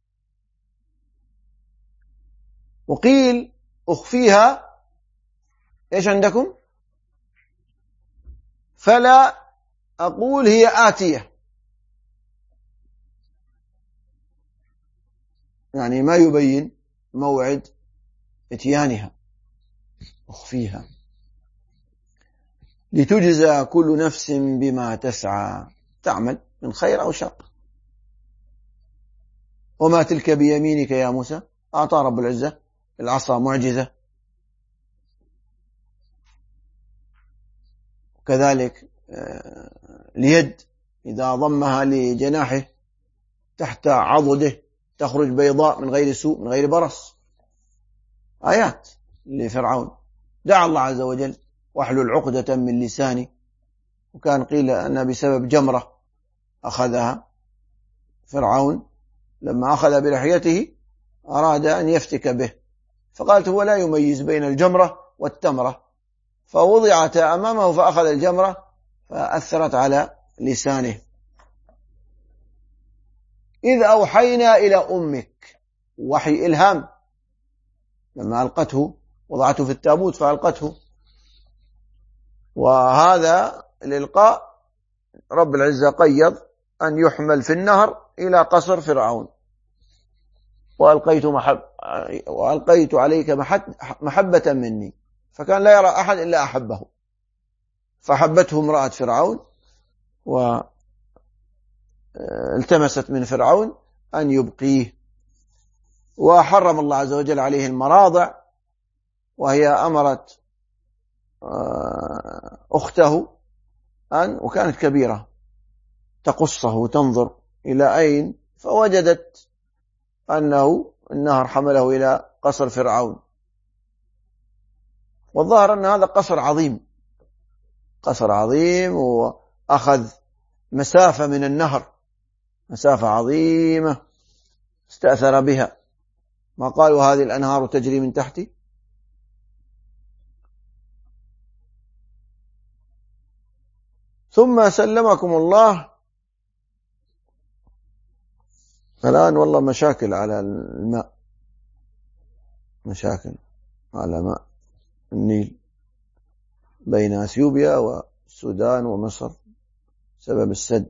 [SPEAKER 1] وقيل أخفيها إيش عندكم؟ فلا أقول هي آتية، يعني ما يبين موعد اتيانها، أخفيها لتجزى كل نفس بما تسعى، تعمل من خير أو شر. وما تلك بيمينك يا موسى؟ أعطى رب العزة العصا معجزة، وكذلك اليد إذا ضمها لجناحه تحت عضده تخرج بيضاء من غير سوء من غير برص. آيات لفرعون. دعا الله عز وجل واحلل عقدة من لساني، وكان قيل أن بسبب جمرة أخذها فرعون لما أخذ بلحيته أراد أن يفتك به، فقالت هو لا يميز بين الجمرة والتمرة، فوضعت أمامه فأخذ الجمرة فأثرت على لسانه. إذ أوحينا إلى أمك، وحي إلهام، لما ألقته وضعته في التابوت فألقته وهذا الإلقاء رب العزة قيض أن يحمل في النهر إلى قصر فرعون. وألقيت عليك محبة مني، فكان لا يرى أحد إلا أحبه، فحبته امرأة فرعون والتمست من فرعون أن يبقيه، وحرم الله عز وجل عليه المراضع، وهي أمرت أخته وكانت كبيرة تقصه وتنظر إلى أين، فوجدت أنه النهر حمله إلى قصر فرعون. والظاهر أن هذا قصر عظيم، وأخذ مسافة من النهر، مسافة عظيمة استأثر بها. ما قالوا هذه الأنهار تجري من تحتي. ثم سلمكم الله. الآن والله مشاكل على الماء، مشاكل على ماء النيل بين أثيوبيا والسودان ومصر سبب السد.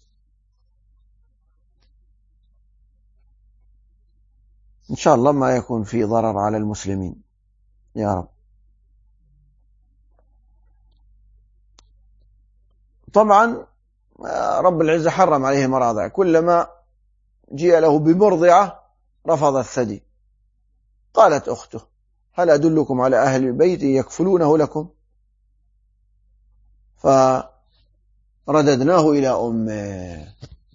[SPEAKER 1] إن شاء الله ما يكون في ضرر على المسلمين يا رب. طبعا رب العزة حرم عليه المراضع، كلما جاء له بمرضعة رفض الثدي. قالت أخته: هل أدلكم على أهل بيت يكفلونه لكم؟ فرددناه إلى أمه.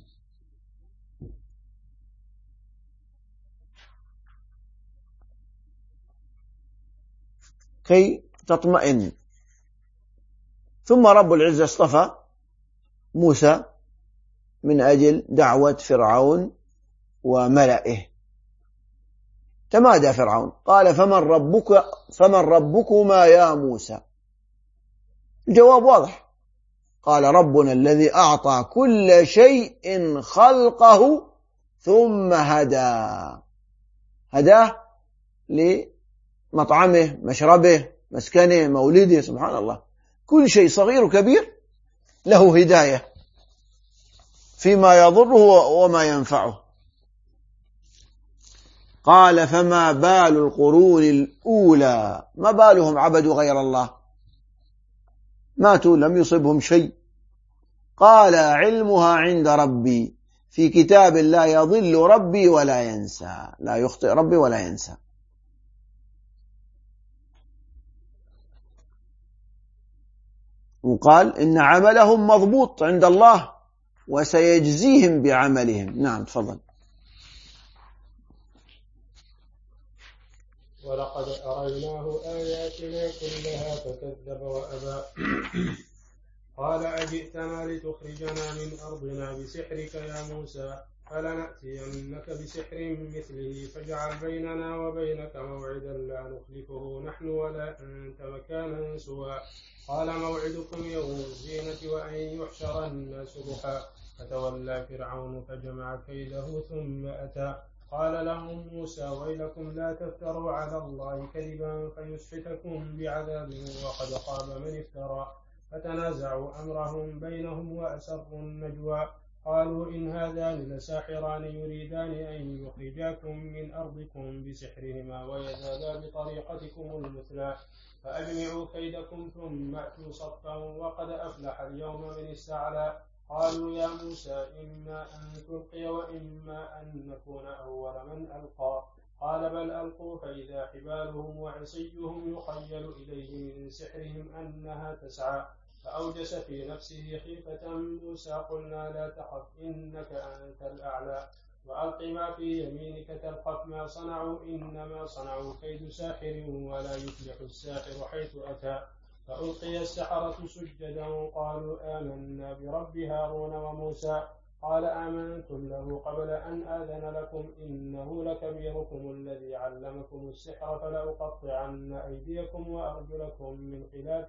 [SPEAKER 1] كي تطمئن. ثم رب العزة اصطفى موسى من أجل دعوة فرعون وملئه. تمادى فرعون، قال: فمن ربكما يا موسى؟ الجواب واضح، قال: ربنا الذي أعطى كل شيء خلقه ثم هداه لمطعمه، مشربه، مسكنه، مولده. سبحان الله، كل شيء صغير وكبير له هداية فيما يضره وما ينفعه. قال: فما بال القرون الأولى؟ ما بالهم عبدوا غير الله، ماتوا لم يصبهم شيء. قال: علمها عند ربي في كتاب لا يضل ربي ولا ينسى، لا يخطئ ربي ولا ينسى. وقال: إن عملهم مضبوط عند الله وسيجزيهم بعملهم. نعم تفضل.
[SPEAKER 7] ولقد أريناه آياتنا كلها فكذب وأبى. قال: أجئتنا لتخرجنا من أرضنا بسحرك يا موسى؟ فلنأتينك بسحر مثله فاجعل بيننا وبينك موعدا لا نخلفه نحن ولا أنت مكانا سوى. قال: موعدكم يوم الزينة وأن يحشر الناس ضحى. فتولى فرعون فجمع كيده ثم أتى. قال لهم موسى: ويلكم لا تفتروا على الله كذبا فيسحتكم بعذاب وقد خاب من افترى. فتنازعوا أمرهم بينهم وأسروا النجوى. قالوا: إن هذان لساحران يريدان أن يخرجاكم من أرضكم بسحرهما ويذهبا بطريقتكم المثلى، فأجمعوا كيدكم ثم أتوا صفا وقد أفلح اليوم من استعلى. قالوا: يا موسى إما أن تلقي وإما أن نكون أول من ألقى. قال: بل ألقوا، فإذا حبالهم وعصيهم يخيل إليه من سحرهم أنها تسعى. فأوجس في نفسه خيفة موسى. قلنا: لا تخف إنك أنت الأعلى، وألق ما في يمينك تلقف ما صنعوا إنما صنعوا كيد ساحر ولا يفلح الساحر حيث أتى. فألقي السحرة سجدا قالوا: آمنا برب هارون وموسى. قال: آمنتم له قبل أن آذن لكم إنه لكبيركم الذي علمكم السحر فلأقطعن أيديكم وأرجلكم من خلاف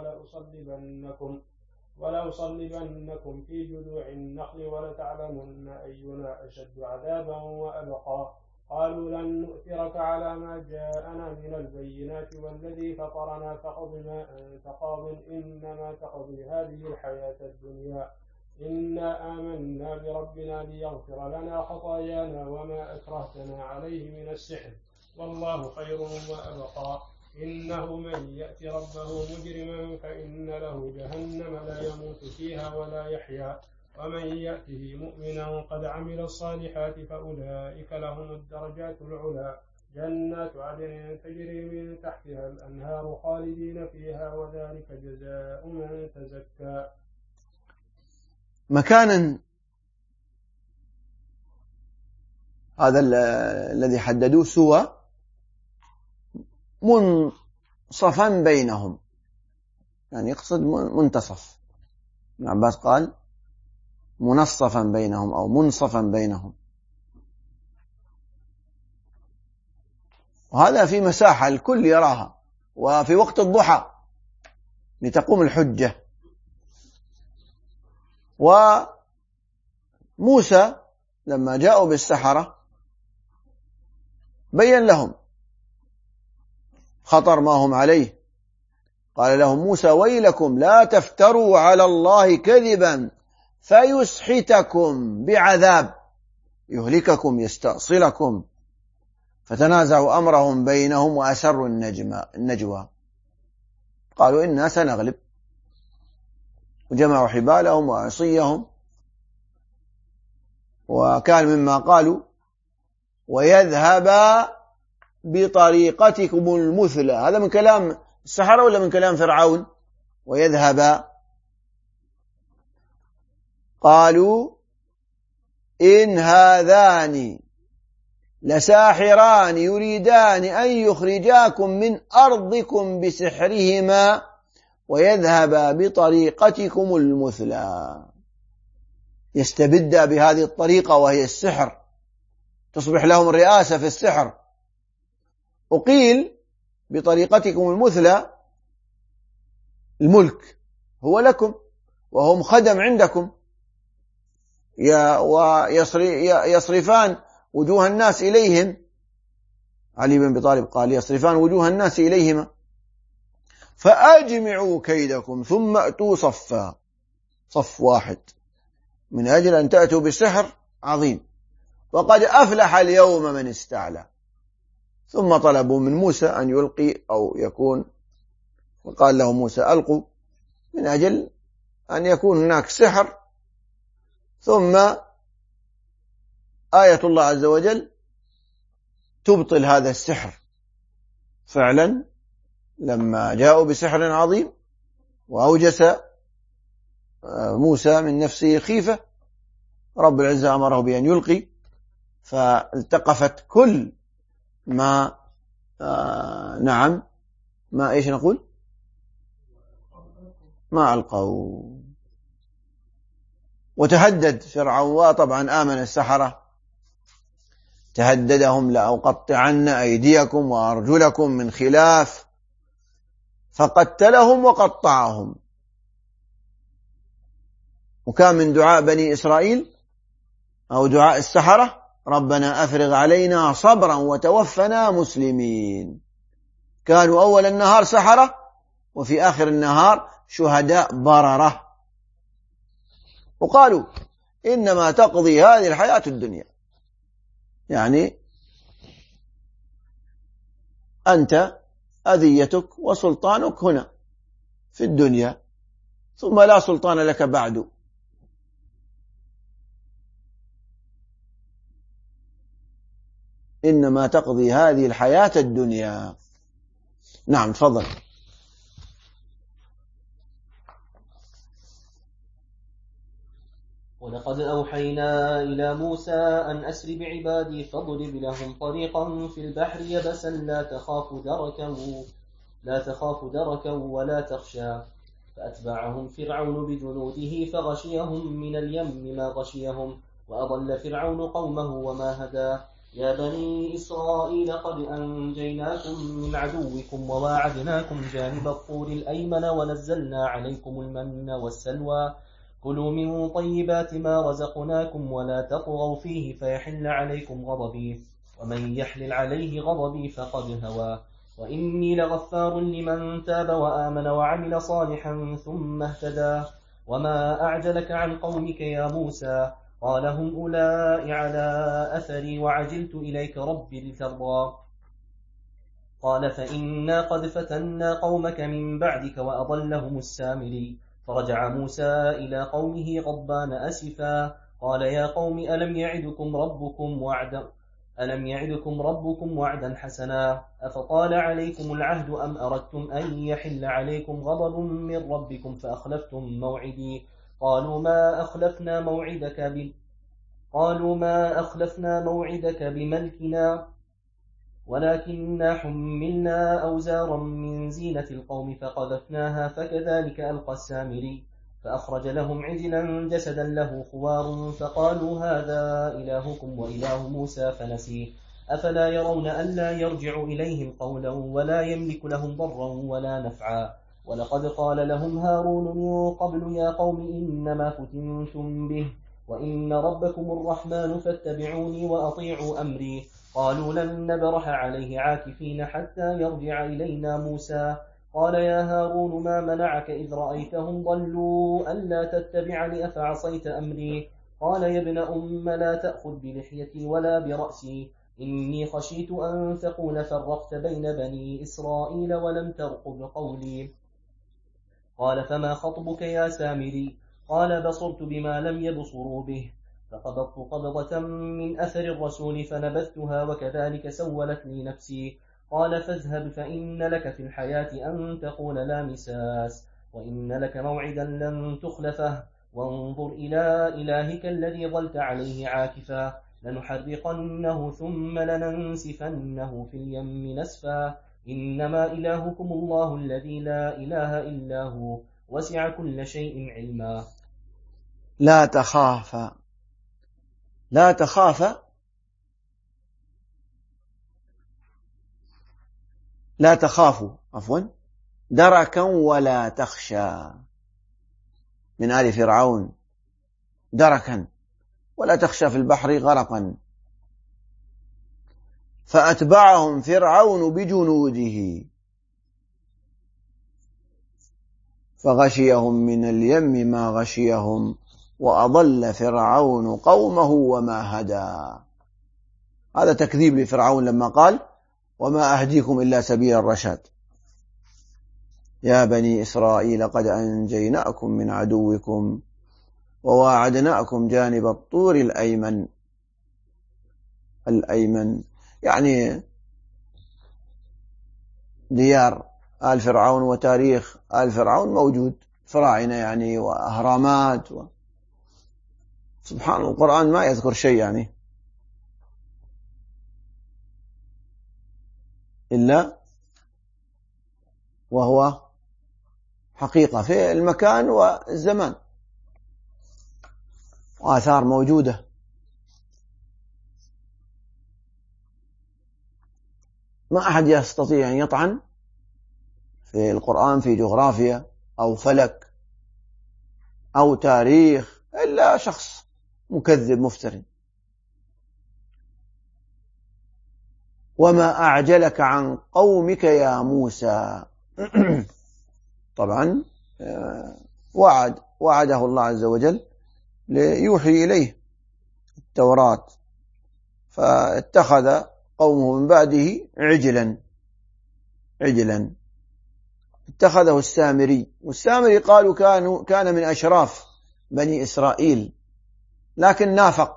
[SPEAKER 7] ولأصلبنكم في جذوع النخل ولتعلمن أينا أشد عذابا وأبقى. قالوا لن نؤثرك على ما جاءنا من البينات والذي فطرنا فاقض ما أنت قاض إنما تقضي هذه الحياة الدنيا إنا آمنا بربنا ليغفر لنا خطايانا وما أكرهتنا عليه من السحر والله خير وأبقى إنه من يأت ربه مجرما فإن له جهنم لا يموت فيها ولا يحيا ومن يأته مؤمنا قد عمل الصالحات فأولئك لهم الدرجات العلى جنات عدن تجري من تحتها الأنهار خالدين فيها وذلك جزاء من تزكى.
[SPEAKER 1] مكانا هذا الذي حددوه سوى منصفا بينهم، يعني يقصد منتصف. ابن عباس قال منصفا بينهم أو منصفا بينهم، وهذا في مساحة الكل يراها، وفي وقت الضحى لتقوم الحجة. وموسى لما جاءوا بالسحرة بين لهم خطر ما هم عليه، قال لهم موسى ويلكم لا تفتروا على الله كذبا فيسحتكم بعذاب يهلككم يستأصلكم. فتنازعوا أمرهم بينهم وأسروا النجوى قالوا إنا سنغلب، وجمعوا حبالهم وعصيهم. وكان مما قالوا ويذهب بطريقتكم المثلى، هذا من كلام السحرة ولا من كلام فرعون؟ ويذهب، قالوا إن هذان لساحران يريدان أن يخرجاكم من أرضكم بسحرهما ويذهب بطريقتكم المثلى. يستبد بهذه الطريقة وهي السحر، تصبح لهم الرئاسة في السحر. وقيل بطريقتكم المثلى الملك هو لكم وهم خدم عندكم، ويصرفان وجوه الناس إليهم. علي بن أبي طالب قال يصرفان وجوه الناس إليهما فأجمعوا كيدكم ثم أتوا صفا، صف واحد، من أجل أن تأتوا بسحر عظيم، وقد أفلح اليوم من استعلى. ثم طلبوا من موسى أن يلقي أو يكون، وقال له موسى ألقوا، من أجل أن يكون هناك سحر. ثم آية الله عز وجل تبطل هذا السحر. فعلا لما جاءوا بسحر عظيم وأوجس موسى من نفسه خيفة، رب العزة أمره بأن يلقي، فالتقفت كل ما نعم ما إيش نقول ما ألقوا. وتهدد فرعون، وطبعا آمن السحرة، تهددهم لأقطعن أيديكم وأرجلكم من خلاف، فقتلهم وقطعهم. وكان من دعاء بني إسرائيل أو دعاء السحرة ربنا أفرغ علينا صبرا وتوفنا مسلمين. كانوا أول النهار سحرة وفي آخر النهار شهداء بررة. وقالوا إنما تقضي هذه الحياة الدنيا، يعني أنت أذيتك وسلطانك هنا في الدنيا، ثم لا سلطان لك بعد. إنما تقضي هذه الحياة الدنيا. نعم تفضل.
[SPEAKER 8] ولقد أوحينا إلى موسى أن أسر بعبادي فاضرب لهم طريقا في البحر يبسا لا تخاف دركا ولا تخشى. فأتبعهم فرعون بجنوده فغشيهم من اليم ما غشيهم وأضل فرعون قومه وما هدى. يا بني إسرائيل قد أنجيناكم من عدوكم وواعدناكم جانب الطور الأيمن ونزلنا عليكم المن والسلوى. كلوا من طيبات ما رزقناكم ولا تطغوا فيه فيحل عليكم غضبي ومن يحلل عليه غضبي فقد هوى وإني لغفار لمن تاب وآمن وعمل صالحا ثم اهتدى وما أعجلك عن قومك يا موسى قال هم أولئك على أثري وعجلت إليك ربي لترضى قال فإنا قد فتنا قومك من بعدك وأضلهم السامري فرجع موسى إلى قومه غضبان أسفا قال يا قوم ألم يعدكم ربكم وعدا حسنا أفطال عليكم العهد أم أردتم أن يحل عليكم غضب من ربكم فأخلفتم موعدي قالوا ما أخلفنا موعدك بملكنا ولكننا حملنا أوزارا من زينة القوم فقذفناها فكذلك ألقى السامري فأخرج لهم عجلا جسدا له خوار فقالوا هذا إلهكم وإله موسى فنسي أفلا يرون ألا يرجع إليهم قولا ولا يملك لهم ضرا ولا نفعا ولقد قال لهم هارون من قبل يا قوم إنما فتنتم به وإن ربكم الرحمن فاتبعوني وأطيعوا أمري قالوا لن نبرح عليه عاكفين حتى يرجع إلينا موسى قال يا هارون ما منعك إذ رأيتهم ضلوا ألا تتبعني أفعصيت أمري قال يا ابن أم لا تأخذ بلحيتي ولا برأسي إني خشيت أن تقول فرقت بين بني إسرائيل ولم ترقب قولي قال فما خطبك يا سامري قال بصرت بما لم يبصروا به فقبضت قبضة من أثر الرسول فنبذتها وكذلك سولت لي نفسي قال فاذهب فإن لك في الحياة أن تقول لا مساس وإن لك موعدا لن تخلفه وانظر إلى إلهك الذي ظلت عليه عاكفا لنحرقنه ثم لننسفنه في اليم نسفا إنما إلهكم الله الذي لا إله إلا هو وسع كل شيء علما
[SPEAKER 1] لا تخاف دركا ولا تخشى من آل فرعون دركا ولا تخشى في البحر غرقا فأتبعهم فرعون بجنوده فغشيهم من اليم ما غشيهم وأضل فرعون قومه وما هدى. هذا تكذيب لفرعون لما قال وما أهديكم إلا سبيل الرشاد. يا بني إسرائيل قد أنجيناكم من عدوكم وواعدناكم جانب الطور الأيمن يعني ديار آل فرعون وتاريخ آل فرعون موجود فراعنة يعني وأهرامات سبحان الله القرآن ما يذكر شيء يعني إلا وهو حقيقة في المكان والزمان وآثار موجودة. ما أحد يستطيع أن يطعن في القرآن في جغرافيا أو فلك أو تاريخ إلا شخص مكذب مفتري. وما أعجلك عن قومك يا موسى طبعا وعده الله عز وجل ليوحي إليه التوراة فاتخذ قومه من بعده عجلا اتخذه السامري والسامري قالوا كان من أشراف بني إسرائيل لكن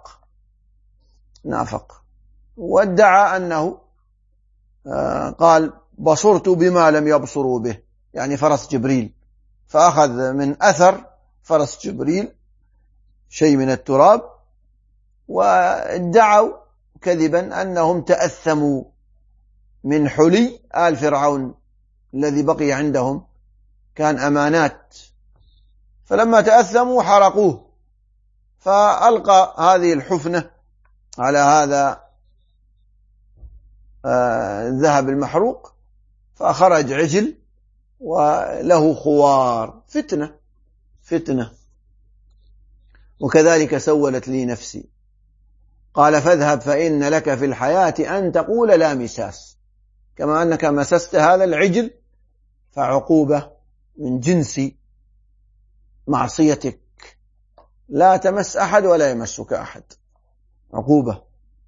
[SPEAKER 1] نافق وادعى أنه قال بصرت بما لم يبصروا به يعني فرس جبريل فأخذ من أثر فرس جبريل شيء من التراب وادعوا كذبا أنهم تأثموا من حلي آل فرعون الذي بقي عندهم كان أمانات فلما تأثموا حرقوه فألقى هذه الحفنة على هذا الذهب المحروق فخرج عجل وله خوار فتنة وكذلك سولت لي نفسي قال فاذهب فإن لك في الحياة أن تقول لا مساس، كما أنك مسست هذا العجل فعقوبة من جنس معصيتك، لا تمس أحد ولا يمسك أحد، عقوبة.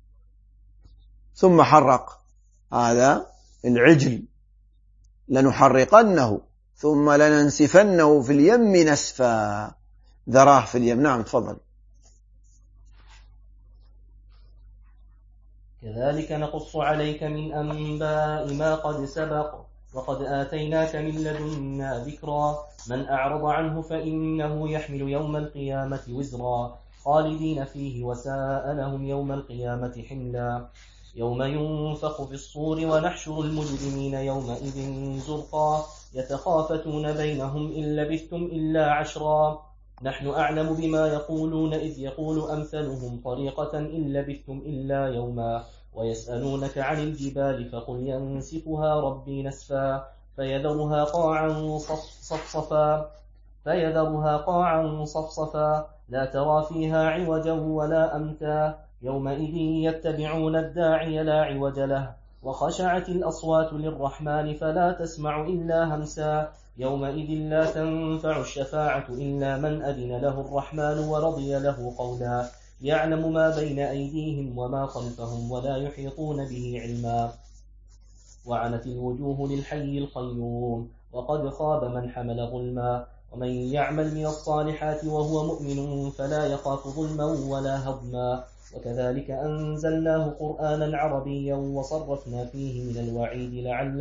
[SPEAKER 1] ثم حرق هذا العجل، لنحرقنه ثم لننسفنه في اليم نسفا، ذراه في اليم. نعم تفضل.
[SPEAKER 8] كذلك نقص عليك من أنباء ما قد سبق وقد آتيناك من لدنا ذكرا من أعرض عنه فإنه يحمل يوم القيامة وزرا خالدين فيه وساء لهم يوم القيامة حملا يوم ينفخ في الصور ونحشر المجرمين يومئذ زرقا يتخافتون بينهم إن لبثتم إلا عشرا نحن أعلم بما يقولون إذ يقول أمثلهم طريقة إن لبثتم إلا يوما ويسألونك عن الجبال فقل ينسفها ربي نسفا فيذرها قاعا صفصفا لا ترى فيها عوجا ولا أمتا يومئذ يتبعون الداعي لا عوج له وخشعت الأصوات للرحمن فلا تسمع إلا همسا يومئذ لا تنفع الشفاعة إلا من أذن له الرحمن ورضي له قولا يعلم ما بين أيديهم وما خلفهم ولا يحيطون به علما وعنت الوجوه للحي القيوم وقد خاب من حمل ظلما ومن يعمل من الصالحات وهو مؤمن فلا يخاف ظلما ولا هضما وكذلك أنزلناه قرآنا عربيا وصرفنا فيه من الوعيد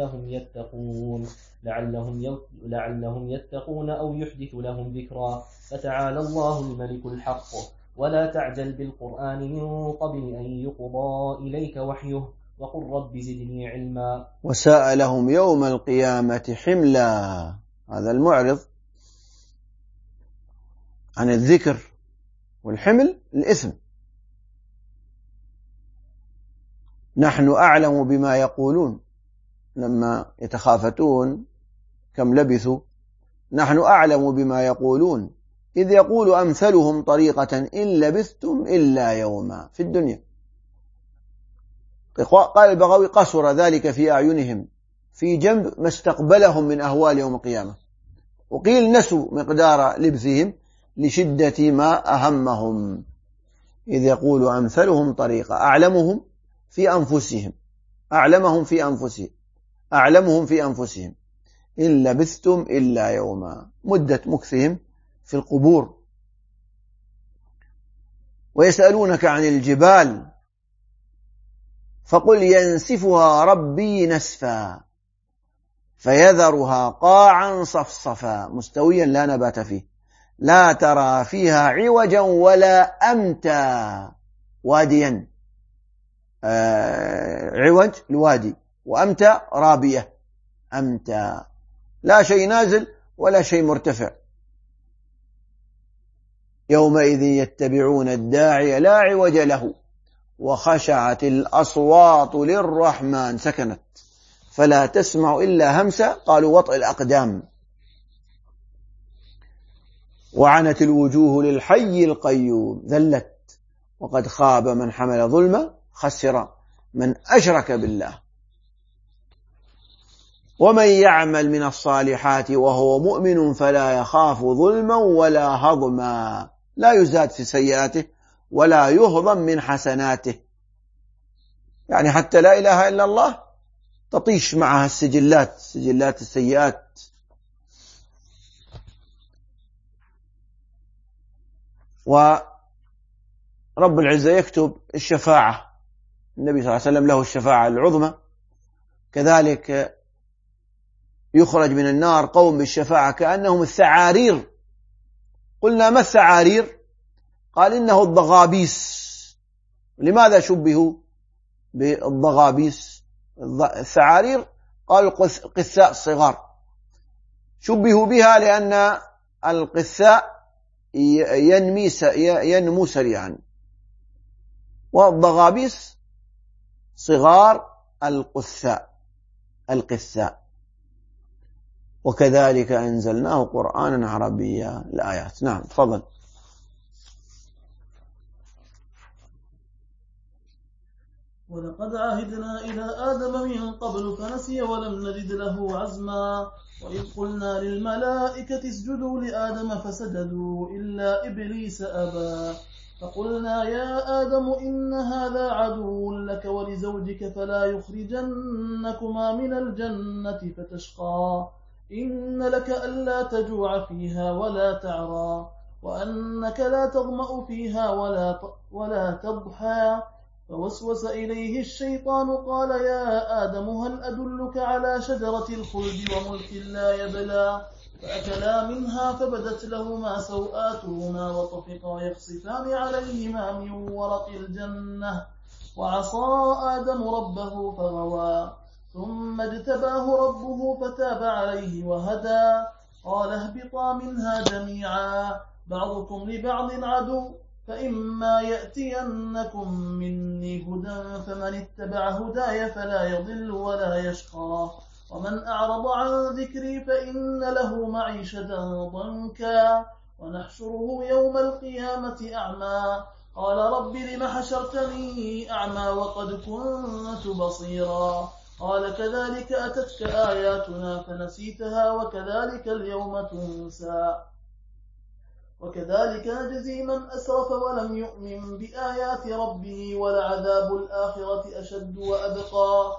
[SPEAKER 8] لعلهم يتقون أو يحدث لهم ذكرا فتعالى الله الملك الحق ولا تعجل بالقرآن من قبل أن يقضى إليك وحيه وقل رب زدني علما
[SPEAKER 1] وساء لهم يوم القيامة حملا. هذا المعرض عن الذكر، والحمل الإثم. نحن أعلم بما يقولون لما يتخافتون كم لبثوا، نحن أعلم بما يقولون إذ يقول أمثلهم طريقة إن لبثتم إلا يوما في الدنيا. قال البغوي قصر ذلك في أعينهم في جنب ما استقبلهم من أهوال يوم القيامة، وقيل نسوا مقدار لبثهم لشدة ما أهمهم. إذ يقول أمثلهم طريقة، أعلمهم في أنفسهم إن لبثتم إلا يوما، مدة مكثهم في القبور. ويسألونك عن الجبال فقل ينسفها ربي نسفا فيذرها قاعا صفصفا مستويا لا نبات فيه لا ترى فيها عوجا ولا أمتا. واديا، عوج الوادي، وأمتا رابية، أمتا لا شيء نازل ولا شيء مرتفع. يومئذ يتبعون الداعي لا عوج له وخشعت الأصوات للرحمن سكنت فلا تسمع إلا همسا، قالوا وطئ الأقدام. وعنت الوجوه للحي القيوم، ذلت، وقد خاب من حمل ظلما، خسر من أشرك بالله. ومن يعمل من الصالحات وهو مؤمن فلا يخاف ظلما ولا هضما، لا يزاد في سيئاته ولا يهضم من حسناته. يعني حتى لا إله إلا الله تطيش معها سجلات السيئات. ورب العزة يكتب الشفاعة، النبي صلى الله عليه وسلم له الشفاعة العظمى. كذلك يخرج من النار قوم بالشفاعة كأنهم الثعارير. قلنا ما الثعارير؟ قال إنه الضغابيس. لماذا شبهوا بالضغابيس؟ الثعارير قالوا القثاء الصغار، شبهوا بها لأن القثاء ينمو سريعا، والضغابيس صغار القثاء. وكذلك أنزلناه قرآنا عربيا. الآيات. نعم تفضل.
[SPEAKER 4] ولقد عهدنا إلى آدم من قبل فنسي ولم نجد له عزما وإذ قلنا للملائكة اسجدوا لآدم فسجدوا إلا إبليس أبى فقلنا يا آدم إن هذا عدو لك ولزوجك فلا يخرجنكما من الجنة فتشقى إن لك ألا تجوع فيها ولا تعرى وأنك لا تظمأ فيها ولا تضحى فوسوس إليه الشيطان قال يا آدم هل أدلك على شجرة الخلد وملك لا يبلى فأكلا منها فبدت لهما سوآتهما وطفقا يخصفان عليهما من ورق الجنة وعصى آدم ربه فغوى ثم اجتباه ربه فتاب عليه وهدى قال اهبطا منها جميعا بعضكم لبعض عدو فإما يأتينكم مني هدى فمن اتبع هداي فلا يضل ولا يشقى ومن أعرض عن ذكري فإن له معيشة ضنكا ونحشره يوم القيامة أعمى قال رب لم حشرتني أعمى وقد كنت بصيرا قال كذلك أتتك آياتنا فنسيتها وكذلك اليوم تنسى وكذلك نجزي من أسرف ولم يؤمن بآيات ربه ولعذاب الآخرة أشد وأبقى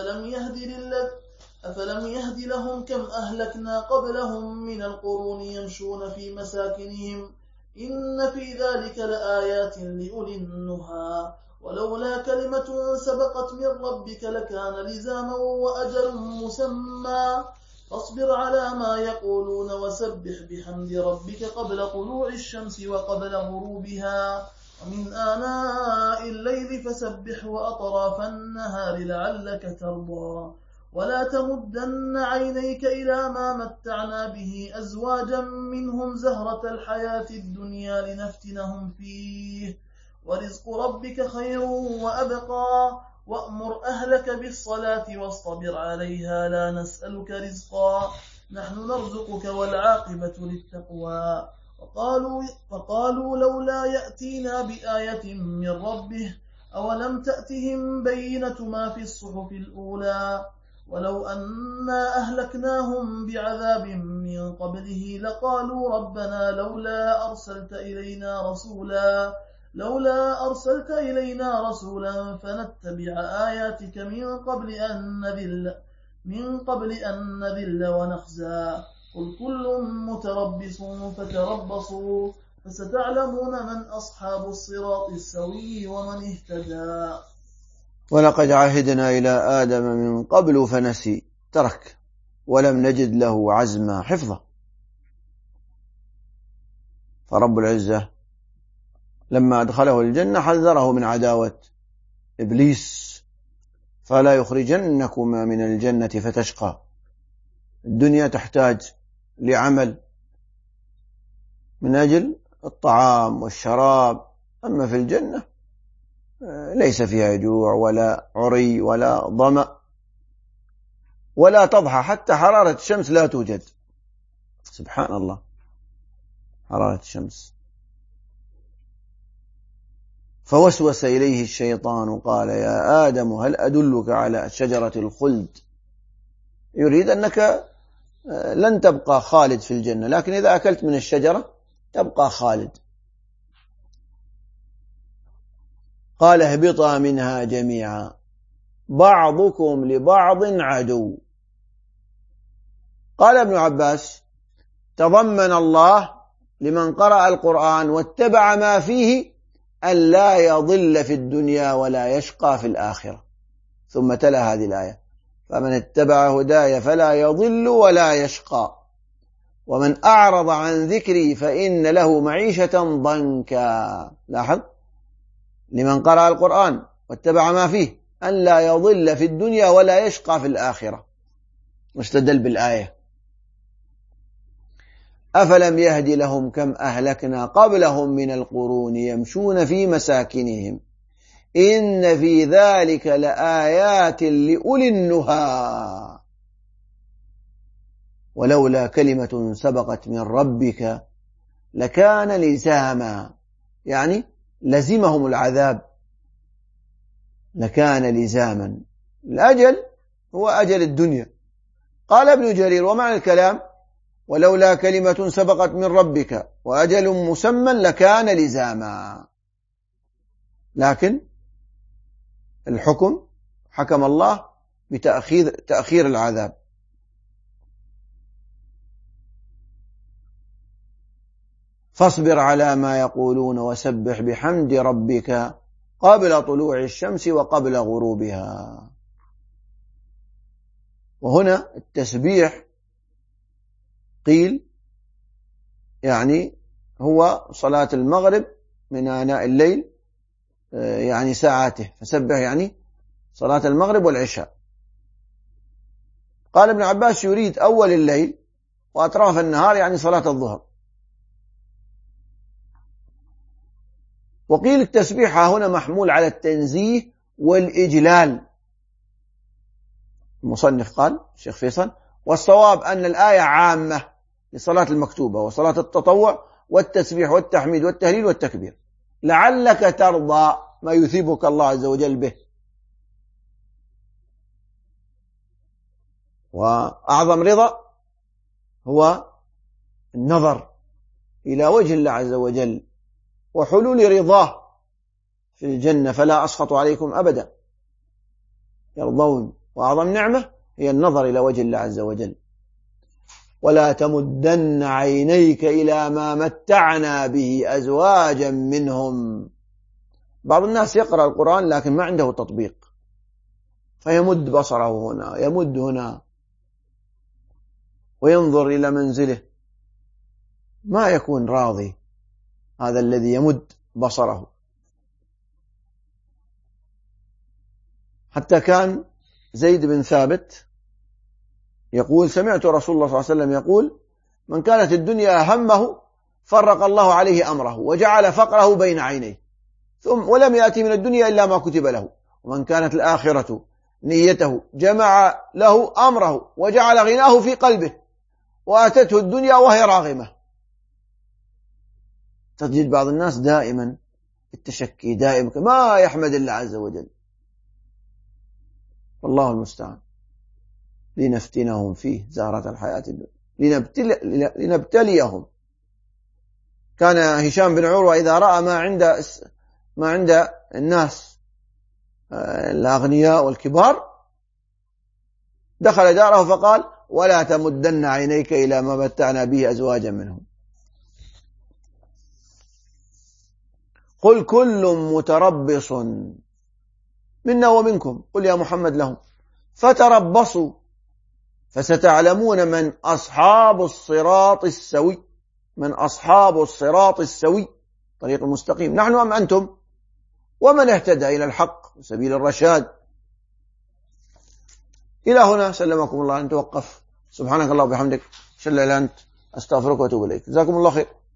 [SPEAKER 4] أفلم يهد لهم كم أهلكنا قبلهم من القرون يمشون في مساكنهم إن في ذلك لآيات لأولي النهى ولولا كلمة سبقت من ربك لكان لزاما وأجل مسمى فاصبر على ما يقولون وسبح بحمد ربك قبل طلوع الشمس وقبل غروبها ومن آناء الليل فسبح وأطراف النهار لعلك ترضى ولا تمدن عينيك إلى ما متعنا به أزواجا منهم زهرة الحياة الدنيا لنفتنهم فيه ورزق ربك خير وأبقى وأمر أهلك بالصلاة واصطبر عليها لا نسألك رزقا نحن نرزقك والعاقبة للتقوى وقالوا لولا يأتينا بآية من ربه أولم تأتهم بينة ما في الصحف الأولى ولو أنا أهلكناهم بعذاب من قبله لقالوا ربنا لولا أرسلت إلينا رسولا فنتبع آياتك من قبل أن نذل ونخزى قل كل متربص فتربصوا فستعلمون من أصحاب الصراط السوي ومن اهتدى
[SPEAKER 1] ولقد عهدنا إلى آدم من قبل فنسي ترك ولم نجد له عزما حفظا. فرب العزة لما أدخله الجنة حذره من عداوة إبليس فلا يخرجنكما من الجنة فتشقى. الدنيا تحتاج لعمل من أجل الطعام والشراب، أما في الجنة ليس فيها جوع ولا عري ولا ظمأ ولا تضحى، حتى حرارة الشمس لا توجد. سبحان الله، حرارة الشمس. فوسوس إليه الشيطان قال يا آدم هل أدلك على شجرة الخلد، يريد أنك لن تبقى خالد في الجنة، لكن إذا أكلت من الشجرة تبقى خالد. قال اهبطا منها جميعا بعضكم لبعض عدو. قال ابن عباس تضمن الله لمن قرأ القرآن واتبع ما فيه أن لا يضل في الدنيا ولا يشقى في الآخرة، ثم تلا هذه الآية فمن اتبع هداي فلا يضل ولا يشقى ومن أعرض عن ذكري فإن له معيشة ضنكا. لاحظ، لمن قرأ القرآن واتبع ما فيه أن لا يضل في الدنيا ولا يشقى في الآخرة. واستدل بالآية أفلم يهد لهم كم أهلكنا قبلهم من القرون يمشون في مساكنهم إن في ذلك لآيات لأولي النهى ولولا كلمة سبقت من ربك لكان لزاما، يعني لزمهم العذاب لكان لزاما. الأجل هو أجل الدنيا. قال ابن جرير: ومعنى الكلام: ولولا كلمة سبقت من ربك وأجل مسمى لكان لزاما. لكن الحكم حكم الله بتأخير العذاب. فاصبر على ما يقولون وسبح بحمد ربك قبل طلوع الشمس وقبل غروبها. وهنا التسبيح قيل يعني هو صلاة المغرب من آناء الليل، يعني ساعاته، فسبح يعني صلاة المغرب والعشاء. قال ابن عباس: يريد أول الليل وأطراف النهار، يعني صلاة الظهر. وقيل التسبيح هنا محمول على التنزيه والإجلال. المصنف قال الشيخ فيصل: والصواب أن الآية عامة لصلاة المكتوبة وصلاة التطوع والتسبيح والتحميد والتهليل والتكبير، لعلك ترضى ما يثيبك الله عز وجل به. وأعظم رضا هو النظر إلى وجه الله عز وجل وحلول رضاه في الجنة، فلا أسخط عليكم أبدا، يرضون. وأعظم نعمة هي النظر إلى وجه الله عز وجل. ولا تمدن عينيك إلى ما متعنا به أزواجا منهم. بعض الناس يقرأ القرآن لكن ما عنده تطبيق، فيمد بصره هنا، يمد هنا، وينظر إلى منزله، ما يكون راضي هذا الذي يمد بصره. حتى كان زيد بن ثابت يقول: سمعت رسول الله صلى الله عليه وسلم يقول: من كانت الدنيا همه فرق الله عليه أمره وجعل فقره بين عينيه، ولم يأتي من الدنيا إلا ما كتب له. ومن كانت الآخرة نيته جمع له أمره وجعل غناه في قلبه وأتته الدنيا وهي راغمة. تجد بعض الناس دائما التشكي، دائما ما يحمد الله عز وجل. والله المستعان. لنفتنهم فيه زهرة الحياة الدنيا لنبتليهم. كان هشام بن عروة إذا رأى ما عند الناس الأغنياء والكبار دخل داره فقال: ولا تمدن عينيك إلى ما متعنا به أزواجا منهم. قل كل متربص منا ومنكم، قل يا محمد لهم: فتربصوا فستعلمون من أصحاب الصراط السوي. من أصحاب الصراط السوي، طريق المستقيم، نحن أم أنتم؟ ومن اهتدى إلى الحق وسبيل الرشاد. إلى هنا سلمكم الله. نتوقف. سبحانك الله وبحمدك، أشهد أن لا إله إلا أنت، أستغفرك وأتوب إليك. جزاكم الله خير.